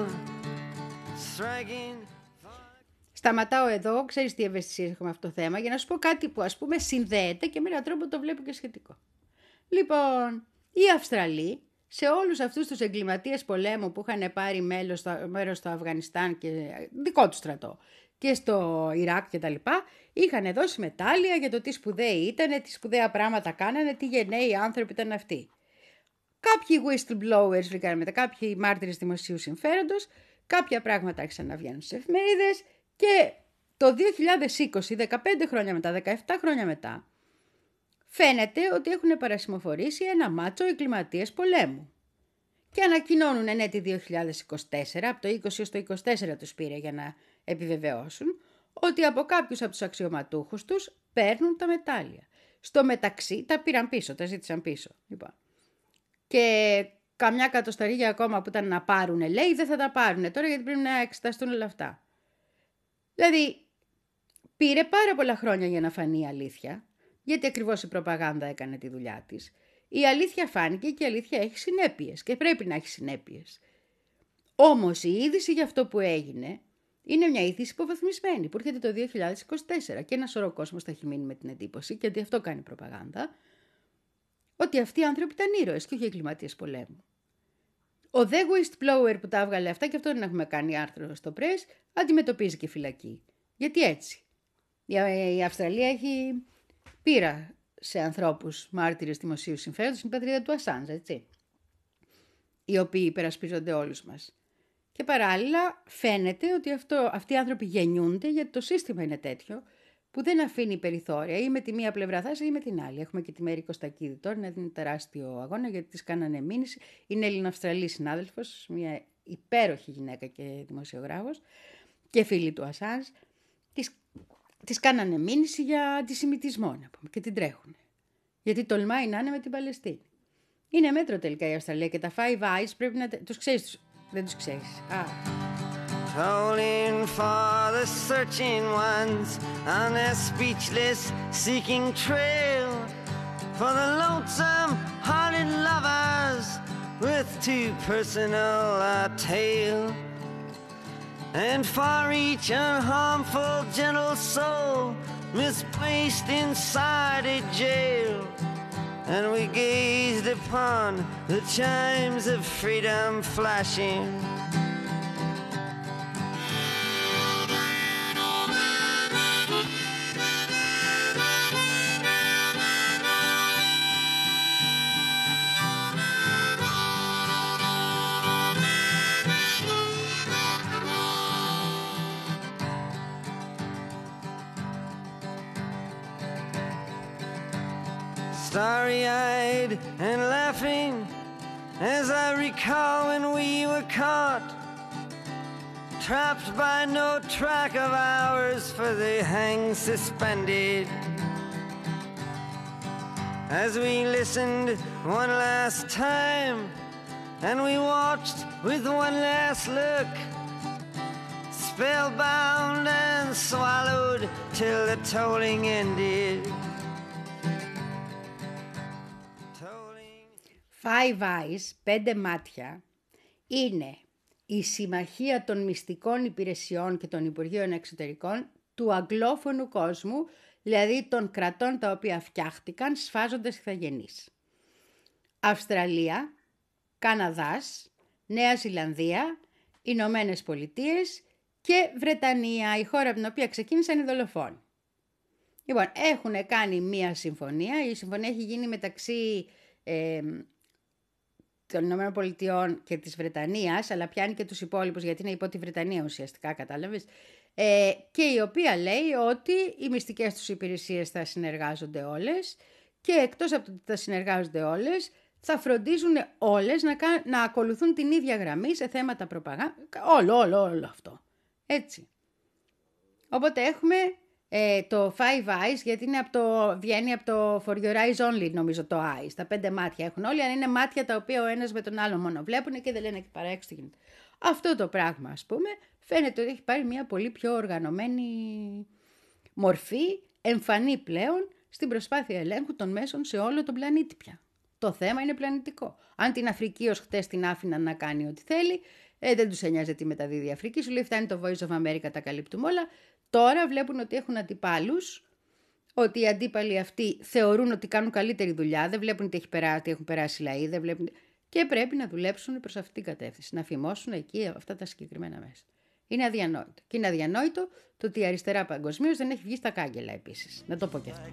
striking for... Σταματάω εδώ, ξέρεις τι ευαισθησίες έχουμε αυτό το θέμα, για να σου πω κάτι που ας πούμε συνδέεται και με έναν τρόπο το βλέπω και σχετικό. Λοιπόν, οι Αυστραλοί, σε όλους αυτούς τους εγκληματίες πολέμου που είχαν πάρει μέλος στο, μέρος στο Αφγανιστάν και δικό του στρατό και στο Ιράκ και τα λοιπά, είχαν δώσει μετάλλια για το τι σπουδαίοι ήταν, τι σπουδαία πράγματα κάνανε, τι γενναίοι άνθρωποι ήταν αυτοί. Κάποιοι whistleblowers βρήκαν μετά, κάποιοι μάρτυρες δημοσίου συμφέροντος, κάποια πράγματα άρχισαν να βγαίνουν στις εφημερίδες και το δύο χιλιάδες είκοσι, δεκαπέντε χρόνια μετά, δεκαεπτά χρόνια μετά, φαίνεται ότι έχουν παρασημοφορήσει ένα μάτσο εγκληματίες πολέμου. Και ανακοινώνουν εν έτη δύο χιλιάδες είκοσι τέσσερα, από το είκοσι στο είκοσι τέσσερα τους πήρε για να επιβεβαιώσουν, ότι από κάποιους από τους αξιωματούχους τους παίρνουν τα μετάλλια. Στο μεταξύ τα πήραν πίσω, τα ζήτησαν πίσω. Λοιπόν. Και καμιά κατοσταρίγια ακόμα που ήταν να πάρουν, λέει, δεν θα τα πάρουν τώρα γιατί πρέπει να εξεταστούν όλα αυτά. Δηλαδή, πήρε πάρα πολλά χρόνια για να φανεί η αλήθεια, γιατί ακριβώς η προπαγάνδα έκανε τη δουλειά της. Η αλήθεια φάνηκε και η αλήθεια έχει συνέπειες και πρέπει να έχει συνέπειες. Όμως η είδηση για αυτό που έγινε είναι μια είδηση υποβαθμισμένη που έρχεται το δύο χιλιάδες είκοσι τέσσερα και ένα σωρό κόσμος θα έχει μείνει με την εντύπωση, γιατί αυτό κάνει η προπαγάνδα, ότι αυτοί οι άνθρωποι ήταν ήρωες και όχι εγκληματίες πολέμου. Ο The Whistleblower που τα έβγαλε αυτά, και αυτό δεν έχουμε κάνει άρθρο στο Press, αντιμετωπίζει και φυλακή. Γιατί έτσι. Η Αυστραλία έχει πείρα σε ανθρώπους μάρτυρες δημοσίου συμφέροντος, στην πατρίδα του Ασάνζ, έτσι. Οι οποίοι υπερασπίζονται όλους μας. Και παράλληλα φαίνεται ότι αυτό, αυτοί οι άνθρωποι γεννιούνται γιατί το σύστημα είναι τέτοιο που δεν αφήνει περιθώρια, ή με τη μία πλευρά θα είσαι ή με την άλλη. Έχουμε και τη Μέρη Κωστακίδη τώρα, είναι ένα τεράστιο αγώνα γιατί της κάνανε μήνυση. Είναι Ελληνοαυστραλή συνάδελφος, μια υπέροχη γυναίκα και δημοσιογράφος και φίλη του Ασάνζ. Της, της κάνανε μήνυση για αντισημιτισμό, να πούμε, και την τρέχουν. Γιατί τολμάει να είναι με την Παλαιστίνη. Είναι μέτρο τελικά η Αυστραλία και τα Five Eyes πρέπει να... Τους ξέρεις, τους... δεν τους ξέρεις. Α. Tolling for the searching ones on their speechless seeking trail, for the lonesome hearted lovers with too personal a tale, and for each unharmful gentle soul misplaced inside a jail. And we gazed upon the chimes of freedom flashing. Starry-eyed and laughing as I recall when we were caught, trapped by no track of ours, for they hang suspended. As we listened one last time and we watched with one last look, spellbound and swallowed till the tolling ended. Tolling... Five Eyes, πέντε μάτια, είναι η συμμαχία των μυστικών υπηρεσιών και των Υπουργείων Εξωτερικών του αγγλόφωνου κόσμου, δηλαδή των κρατών τα οποία φτιάχτηκαν σφάζοντας ηθαγενείς. Αυστραλία, Καναδάς, Νέα Ζηλανδία, Ηνωμένες Πολιτείες και Βρετανία, η χώρα από την οποία ξεκίνησαν οι δολοφόνοι. Λοιπόν, έχουν κάνει μία συμφωνία. Η συμφωνία έχει γίνει μεταξύ ε, των Ηνωμένων Πολιτειών και της Βρετανίας, αλλά πιάνει και τους υπόλοιπους, γιατί είναι υπό τη Βρετανία ουσιαστικά, κατάλαβες. Ε, και η οποία λέει ότι οι μυστικές τους υπηρεσίες θα συνεργάζονται όλες και εκτός από το ότι θα συνεργάζονται όλες, θα φροντίζουν όλες να, να ακολουθούν την ίδια γραμμή σε θέματα προπαγάνδα. Όλο, όλο, όλο αυτό. Έτσι. Οπότε έχουμε ε, το Five Eyes, γιατί είναι από το, βγαίνει από το For Your Eyes Only, νομίζω, το Eyes. Τα πέντε μάτια έχουν όλοι, αλλά είναι μάτια τα οποία ο ένας με τον άλλο μόνο βλέπουν και δεν λένε και παρά έξω τι γίνεται. Αυτό το πράγμα, ας πούμε, φαίνεται ότι έχει πάρει μια πολύ πιο οργανωμένη μορφή, εμφανή πλέον στην προσπάθεια ελέγχου των μέσων σε όλο τον πλανήτη πια. Το θέμα είναι πλανητικό. Αν την Αφρική ως χτες την άφηναν να κάνει ό,τι θέλει, ε, δεν τους ένοιαζε τι μεταδίδει η Αφρική, σου λέει φτάνει το Voice of America, τα καλύπτουμε όλα. Τώρα βλέπουν ότι έχουν αντιπάλους, ότι οι αντίπαλοι αυτοί θεωρούν ότι κάνουν καλύτερη δουλειά, δεν βλέπουν τι, έχει περάσει, τι έχουν περάσει οι λαοί, δεν βλέπουν... και πρέπει να δουλέψουν προς αυτή την κατεύθυνση, να φημώσουν εκεί αυτά τα συγκεκριμένα μέσα. Είναι αδιανόητο. Και είναι αδιανόητο το ότι η αριστερά παγκοσμίως δεν έχει βγει στα κάγκελα επίσης. Να το πω και αυτό.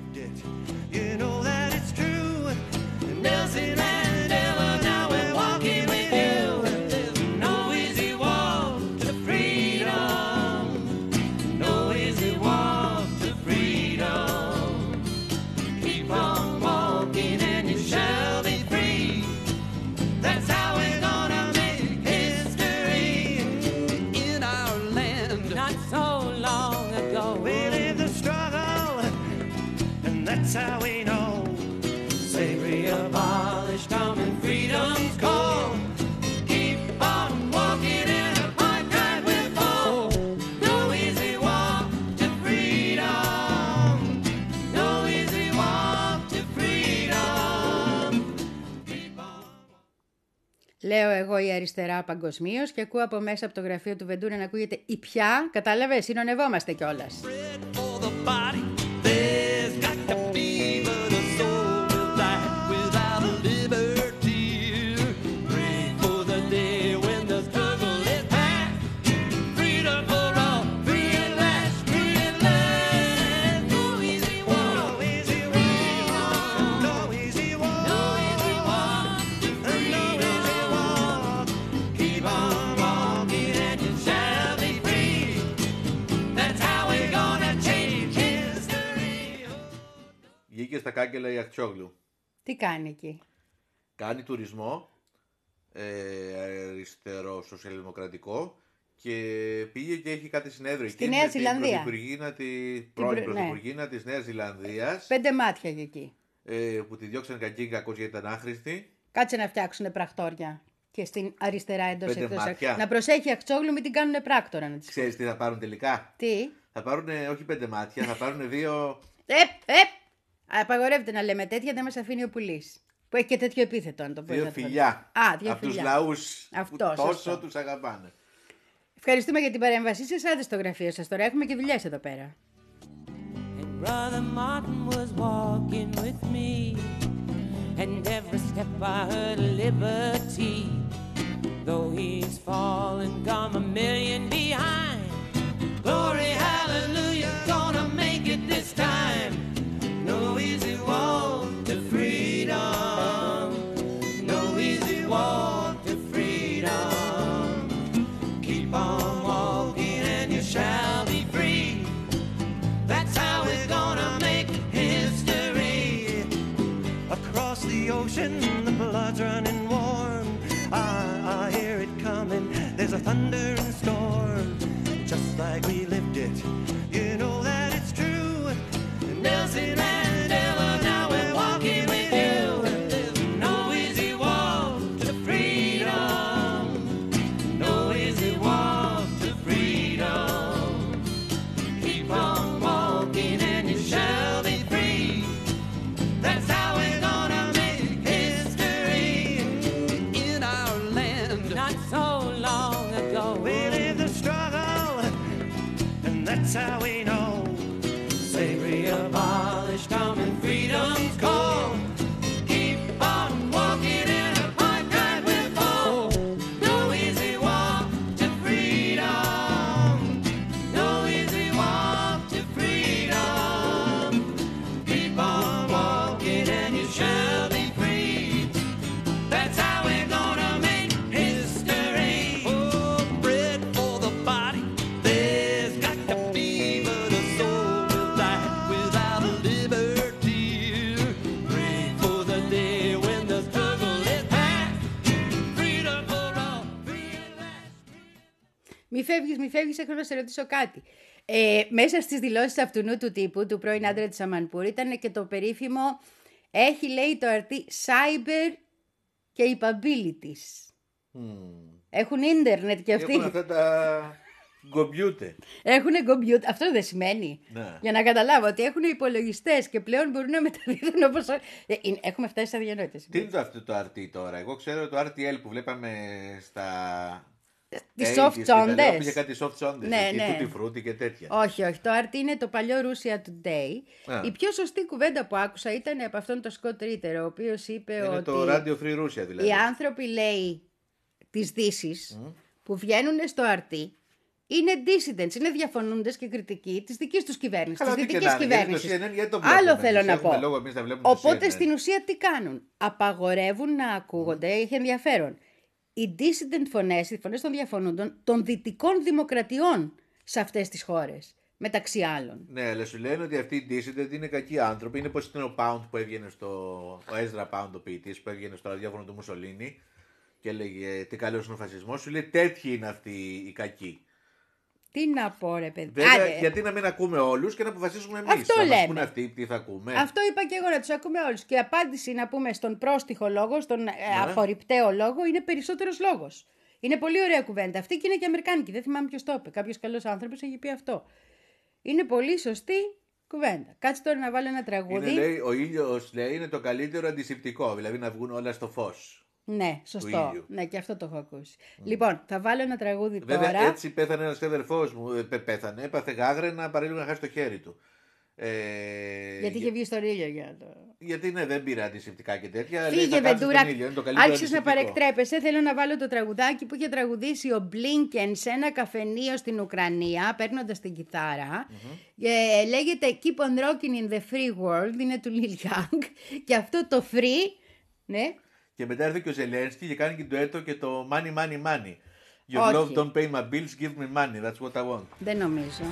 That's how we know slavery abolished, on and freedom's call. Keep on walking in a apartheid with fall. No easy walk to freedom. No easy walk to freedom. Keep on... Λέω εγώ η αριστερά παγκοσμίως και ακούω από μέσα από το γραφείο του Βεντούρα να ακούγεται η πια. Κατάλαβες, συνονευόμαστε κιόλας. Βγήκε στα κάγκελα η Αχτσόγλου. Τι κάνει εκεί? Κάνει τουρισμό, ε, αριστερό, σοσιαλδημοκρατικό, και πήγε και έχει κάτι συνέδριο στη Νέα Ζηλανδία. Την πρώην πρωθυπουργίνα της Νέας Ζηλανδίας. Πέντε μάτια εκεί. Ε, που τη διώξαν κακή κακός γιατί ήταν άχρηστη. Κάτσε να φτιάξουν πρακτόρια. Και στην αριστερά εντός εκτός. Μάτια. Να προσέχει η Αχτσόγλου, μην την κάνουν πράκτορα. Να τις... Ξέρεις τι θα πάρουν τελικά? Τι? Θα πάρουν όχι πέντε μάτια, θα πάρουν δύο. Επ, επ! Απαγορεύεται να λέμε τέτοια, δεν μας αφήνει ο Πουλής. Που έχει και τέτοιο επίθετο, αν το πω. Δύο φιλιά. Α, δύο από φιλιά. τους λαούς αυτό, που τόσο σωστό. τους αγαπάνε. Ευχαριστούμε για την παρέμβασή σας. Άντε στο γραφείο σας τώρα. Έχουμε και δουλειές εδώ πέρα. And Brother Martin was walking with me, and every step I heard liberty. Though he's fallen, come a million behind. Glory, hallelujah, gonna make it this time. No easy walk to freedom. No easy walk to freedom. Keep on walking and you shall be free. That's how we're gonna make history. Across the ocean, the blood's running warm. I, I hear it coming. There's a thundering storm. Just like we lived it. You know that it's true. Nelson Mandela, now we're walking with you. No easy walk to freedom. Μη φεύγεις, μη φεύγεις, έχω να σε ρωτήσω κάτι. Ε, μέσα στις δηλώσεις αυτού του τύπου, του πρώην άντρα της Αμανπούρ, ήταν και το περίφημο, έχει λέει το αρτί cyber capabilities. Mm. Έχουν ίντερνετ και αυτοί. Έχουν αυτά τα κομπιούτερ. Έχουν κομπιούτερ. Αυτό δεν σημαίνει. Ναι. Για να καταλάβω ότι έχουν υπολογιστές και πλέον μπορούν να μεταδίδουν όπως. Έχουμε φτάσει στα διανόητες. Τι είναι το αυτό το αρτί τώρα? Εγώ ξέρω το αρ τι ελ που βλέπαμε στα. Τις soft τσόντες. Είχε κάτι soft τσόντες. Ναι, εκεί, ναι. τούτη φρούτη και τέτοια. Όχι, όχι. Το αρ τι είναι το παλιό Russia Today. Α. Η πιο σωστή κουβέντα που άκουσα ήταν από αυτόν τον Σκοτ Ρίτερ, ο οποίος είπε είναι ότι. το Radio Free Russia δηλαδή. Οι άνθρωποι, λέει, της Δύσης mm. που βγαίνουν στο αρ τι είναι dissidents, είναι διαφωνούντες και κριτικοί της δικής τους κυβέρνησης. Της δυτικής κυβέρνησης. Άλλο θέλω να πω. Λόγω, Οπότε στην ουσία τι κάνουν? Απαγορεύουν να ακούγονται, mm. έχει ενδιαφέρον, οι dissident φωνές, οι φωνές των διαφωνούντων των δυτικών δημοκρατιών σε αυτές τις χώρες, μεταξύ άλλων. Ναι, αλλά σου λένε ότι αυτοί οι dissident είναι κακοί άνθρωποι. Είναι πως ήταν ο Pound που έβγαινε στο. Ο Ezra Pound, ο ποιητής, που έβγαινε στο ραδιόφωνο του Μουσολίνη και έλεγε τι καλός είναι ο φασισμός. Σου λέει τέτοιοι είναι αυτοί οι κακοί. Τι να πω, ρε παιδί. Βέβαια, Άντε. γιατί να μην ακούμε όλους και να αποφασίσουμε εμείς. Αυτό θα λέμε. μας πούνε αυτοί τι θα ακούμε. Αυτό είπα και εγώ, να τους ακούμε όλους. Και η απάντηση να πούμε στον πρόστιχο λόγο, στον ναι. απορριπταίο λόγο, είναι περισσότερος λόγος. Είναι πολύ ωραία κουβέντα. Αυτή και είναι και αμερικάνικη. Δεν θυμάμαι ποιος το είπε. Κάποιος καλός άνθρωπος έχει πει αυτό. Είναι πολύ σωστή κουβέντα. Κάτσε τώρα να βάλω ένα τραγούδι. Είναι, λέει, ο ήλιος, λέει, είναι το καλύτερο αντισηπτικό. Δηλαδή να βγουν όλα στο φως. Ναι, σωστό. Ναι, και αυτό το έχω ακούσει. Mm. Λοιπόν, θα βάλω ένα τραγούδι Βέβαια, τώρα. Έτσι πέθανε ένας αδερφός μου. Πέθανε, έπαθε γάγραινα, παρέλειπε να χάσει το χέρι του. Ε, γιατί είχε βγει στον ήλιο για το. Γιατί ναι, δεν πήρα αντισηπτικά και τέτοια. Φύγε, Βεντούρα. Άρχισες να παρεκτρέπεσαι. Θέλω να βάλω το τραγουδάκι που είχε τραγουδήσει ο Μπλίνκεν σε ένα καφενείο στην Ουκρανία, παίρνοντας την κιθάρα. Mm-hmm. Ε, λέγεται Keep on Rocking in the Free World. Είναι του Λιλ Young. Και αυτό το free. Ναι. Και μετά έρθει και ο Ζελένσκι και κάνει και το έτο και το money, money, money. Your love don't pay my bills, give me money. That's what I want. Δεν νομίζω.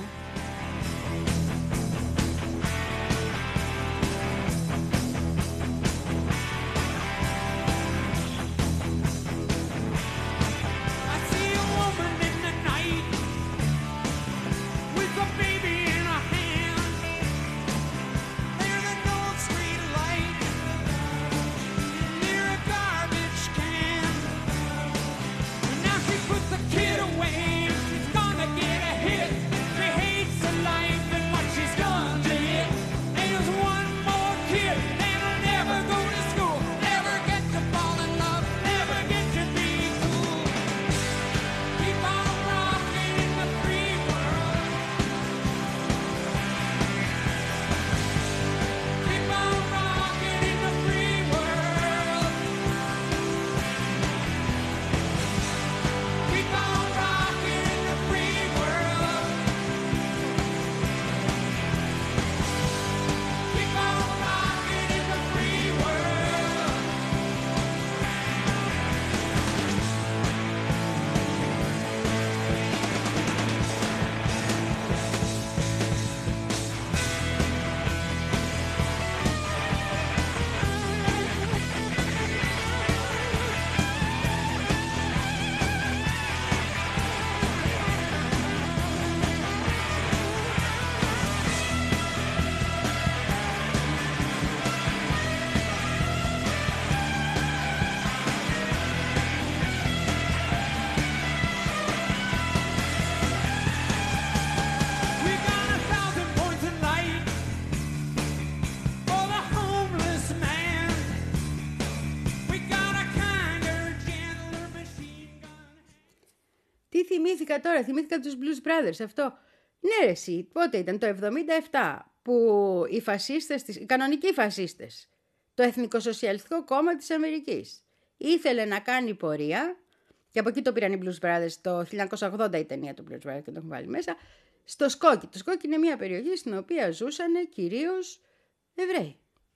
Θυμήθηκα τώρα, θυμήθηκα τους Blues Brothers, αυτό. Ναι ρε εσύ, πότε ήταν, το εβδομήντα επτά, που οι φασίστες, οι κανονικοί φασίστες, το Εθνικοσοσιαλιστικό Κόμμα της Αμερικής, ήθελε να κάνει πορεία, και από εκεί το πήραν οι Blues Brothers, το χίλια εννιακόσια ογδόντα η ταινία του Blues Brothers και το έχουν βάλει μέσα, στο Σκόκι. Το Σκόκι είναι μια περιοχή στην οποία ζούσαν κυρίως Εβραίοι,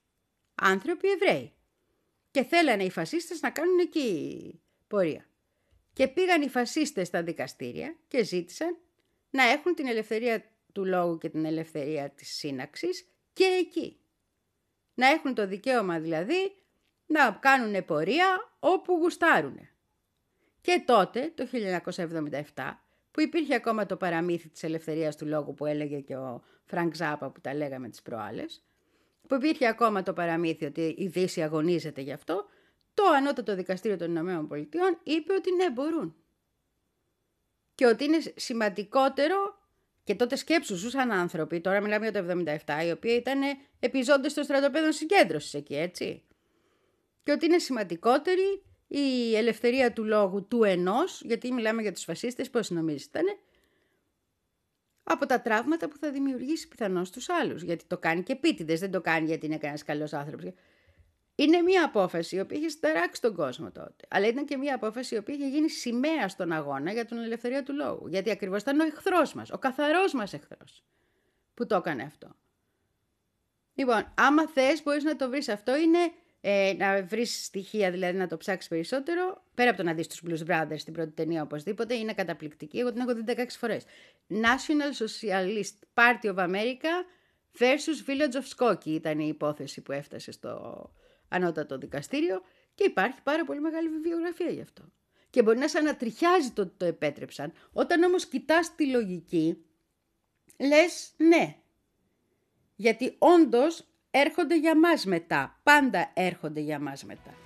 άνθρωποι Εβραίοι, και θέλανε οι φασίστες να κάνουν εκεί πορεία. Και πήγαν οι φασίστες στα δικαστήρια και ζήτησαν να έχουν την ελευθερία του λόγου και την ελευθερία της σύναξης και εκεί. Να έχουν το δικαίωμα δηλαδή να κάνουν πορεία όπου γουστάρουν. Και τότε, το χίλια εννιακόσια εβδομήντα επτά, που υπήρχε ακόμα το παραμύθι της ελευθερίας του λόγου που έλεγε και ο Φρανκ Ζάπα που τα λέγαμε τις προάλλες, που υπήρχε ακόμα το παραμύθι ότι η Δύση αγωνίζεται γι' αυτό, το Ανώτατο Δικαστήριο των Ηνωμένων Πολιτειών είπε ότι ναι, μπορούν. Και ότι είναι σημαντικότερο, και τότε σκέψου ζούσαν άνθρωποι, τώρα μιλάμε για το εβδομήντα επτά, οι οποίοι ήταν επιζώντες των στρατοπέδων συγκέντρωσης εκεί, έτσι. Και ότι είναι σημαντικότερη η ελευθερία του λόγου του ενός, γιατί μιλάμε για τους φασίστες, πώς νομίζεις ήτανε, από τα τραύματα που θα δημιουργήσει πιθανώς τους άλλους. Γιατί το κάνει και επίτηδες, δεν το κάνει γιατί είναι κανένας καλός άνθρωπος. Είναι μια απόφαση η οποία είχε συνταράξει τον κόσμο τότε. Αλλά ήταν και μια απόφαση η οποία είχε γίνει σημαία στον αγώνα για την ελευθερία του λόγου. Γιατί ακριβώς ήταν ο εχθρός μας, ο καθαρός μας εχθρός, που το έκανε αυτό. Λοιπόν, άμα θες μπορείς να το βρεις αυτό, είναι ε, να βρεις στοιχεία, δηλαδή να το ψάξεις περισσότερο, πέρα από το να δεις τους Blues Brothers στην πρώτη ταινία οπωσδήποτε, είναι καταπληκτική, εγώ την έχω δει δεκαέξι φορές. National Socialist Party of America versus Village of Skokie ήταν η υπόθεση που έφτασε στο Ανώτατο Δικαστήριο και υπάρχει πάρα πολύ μεγάλη βιβλιογραφία γι' αυτό. Και μπορεί να σε ανατριχιάζει το ότι το επέτρεψαν. Όταν όμως κοιτάς τη λογική, λες ναι. Γιατί όντως έρχονται για μας μετά. Πάντα έρχονται για μας μετά.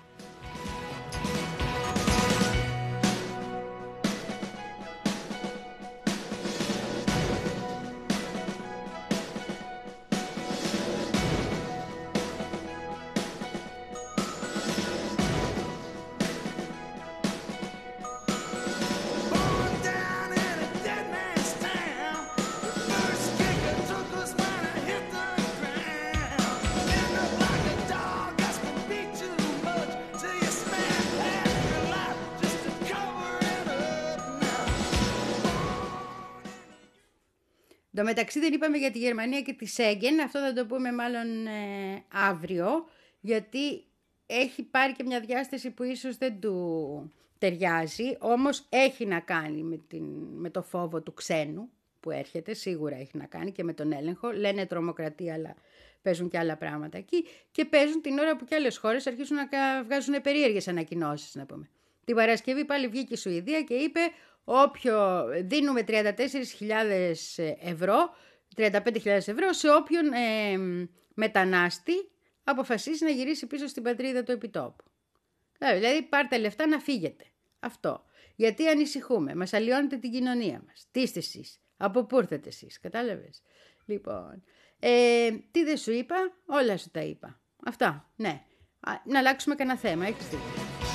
Το μεταξύ δεν είπαμε για τη Γερμανία και τη Σέγγεν, αυτό θα το πούμε μάλλον ε, αύριο, γιατί έχει πάρει και μια διάσταση που ίσως δεν του ταιριάζει, όμως έχει να κάνει με, την, με το φόβο του ξένου που έρχεται, σίγουρα έχει να κάνει και με τον έλεγχο, λένε τρομοκρατία αλλά παίζουν και άλλα πράγματα εκεί και παίζουν την ώρα που και άλλες χώρες αρχίζουν να βγάζουν περίεργες ανακοινώσεις, να πούμε. Την Παρασκευή πάλι βγήκε η Σουηδία και είπε όποιο δίνουμε τριάντα τέσσερις χιλιάδες ευρώ, τριάντα πέντε χιλιάδες ευρώ σε όποιον ε, μετανάστη αποφασίσει να γυρίσει πίσω στην πατρίδα του επιτόπου. Δηλαδή πάρτε λεφτά να φύγετε. Αυτό. Γιατί ανησυχούμε, μας αλλοιώνετε την κοινωνία μας. Τι είστε εσείς, από πού ήρθετε εσείς, κατάλαβες. Λοιπόν, ε, τι δεν σου είπα, όλα σου τα είπα. Αυτά, ναι. Α, να αλλάξουμε κανένα θέμα, έχεις δίκιο.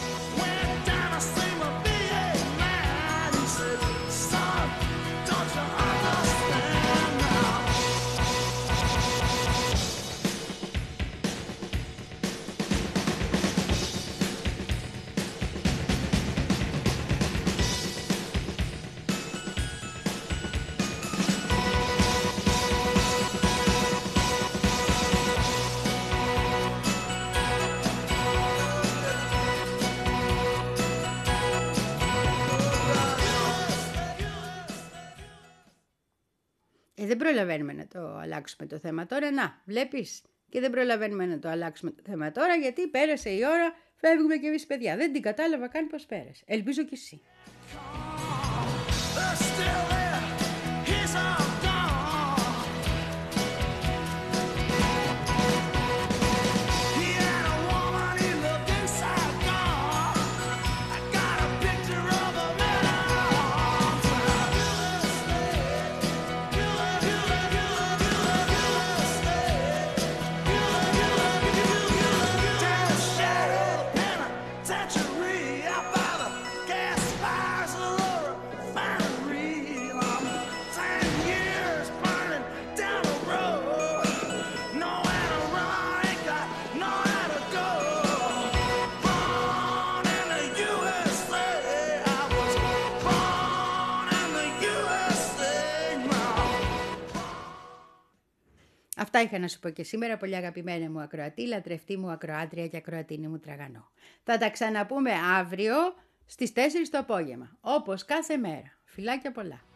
Ε, δεν προλαβαίνουμε να το αλλάξουμε το θέμα τώρα. Να, βλέπεις. Και δεν προλαβαίνουμε να το αλλάξουμε το θέμα τώρα, γιατί πέρασε η ώρα, φεύγουμε κι εμείς παιδιά. Δεν την κατάλαβα καν πώς πέρασε. Ελπίζω κι εσύ. Αυτά είχα να σου πω και σήμερα, πολύ αγαπημένη μου ακροατή, λατρευτή μου ακροάτρια και ακροατίνη μου τραγανό. Θα τα ξαναπούμε αύριο στις τέσσερις το απόγευμα, όπως κάθε μέρα. Φιλάκια πολλά.